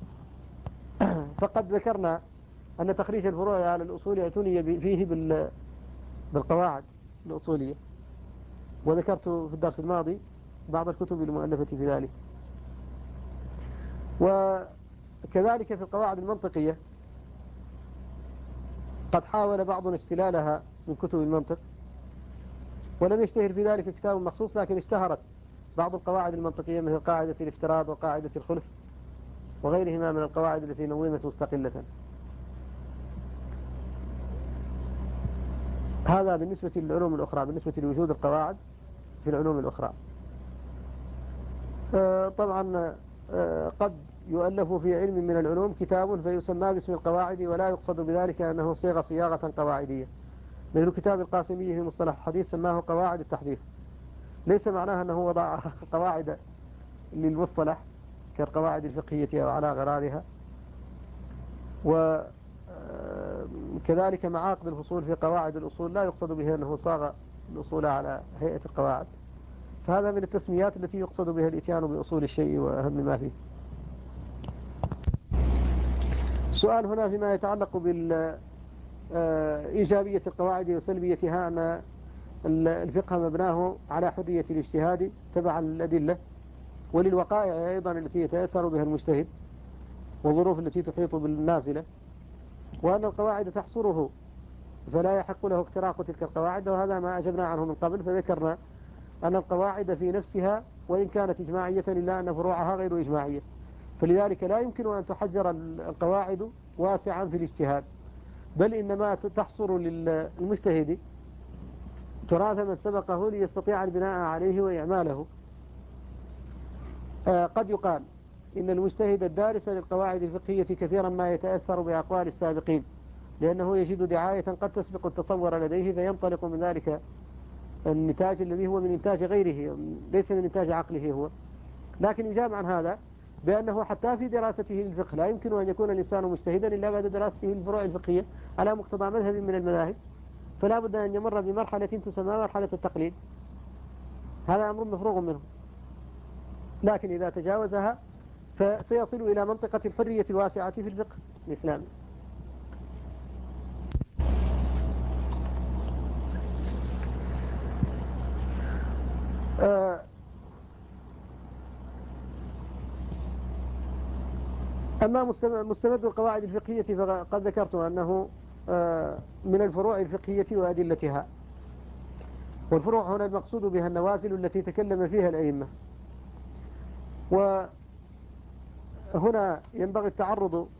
فقد ذكرنا أن تخريج الفروع على الأصول اعتني فيه بالقواعد الأصولية، وذكرت في الدرس الماضي بعض الكتب المؤلفة في ذلك. وكذلك في القواعد المنطقية قد حاول بعضنا استلالها من كتب المنطق، ولم يشتهر في ذلك كتاب مخصوص، لكن اشتهرت بعض القواعد المنطقية مثل قاعدة الافتراض وقاعدة الخلف وغيرهما من القواعد التي نظمت مستقلة. هذا بالنسبة للعلوم الأخرى، بالنسبة لوجود القواعد في العلوم الأخرى. طبعا قد يؤلف في علم من العلوم كتاب فيسمى باسم القواعد ولا يقصد بذلك أنه صيغة قواعدية، مثل كتاب القاسمي في مصطلح الحديث سماه قواعد التحديث، ليس معناها أنه وضع قواعد للمصطلح كالقواعد الفقهية أو على غرارها. وكذلك معاقد الفصول في قواعد الأصول لا يقصد بها أنه صاغ الأصول على هيئة القواعد. فهذا من التسميات التي يقصد بها الاتيان بأصول الشيء وأهم ما فيه. السؤال هنا فيما يتعلق بالإيجابية القواعد وسلبيتها، أن الفقه مبناه على حرية الاجتهاد تبعا للأدلة وللوقائع أيضا التي يتأثر بها المجتهد والظروف التي تحيط بالنازلة، وأن القواعد تحصره فلا يحق له اختراق تلك القواعد. وهذا ما أجبنا عنه من قبل، فذكرنا أن القواعد في نفسها وإن كانت إجماعية إلا أن فروعها غير إجماعية، فلذلك لا يمكن أن تحجر القواعد واسعا في الاجتهاد، بل إنما تحصر للمجتهد تراث من سبقه ليستطيع البناء عليه وإعماله. قد يقال إن المجتهد الدارس للقواعد الفقهية كثيرا ما يتأثر بأقوال السابقين، لأنه يجد دعاية قد تسبق التصور لديه فينطلق من ذلك النتاج الذي هو من إنتاج غيره ليس من إنتاج عقله هو. لكن يجاب عن هذا بأنه حتى في دراسته للفقه لا يمكن أن يكون الإنسان مجتهدا إلا بعد دراسته للفروع الفقهية على مقتضى مذهب من المذاهب، فلا بد أن يمر بمرحلة تسمى مرحلة التقليد. هذا أمر مفروغ منه، لكن إذا تجاوزها فسيصل إلى منطقة الحرية الواسعة في الفقه الإسلامي. أما مستمد القواعد الفقهية فقد ذكرت أنه من الفروع الفقهية وأدلتها، والفروع هنا المقصود بها النوازل التي تكلم فيها الأئمة. وهنا ينبغي التعرض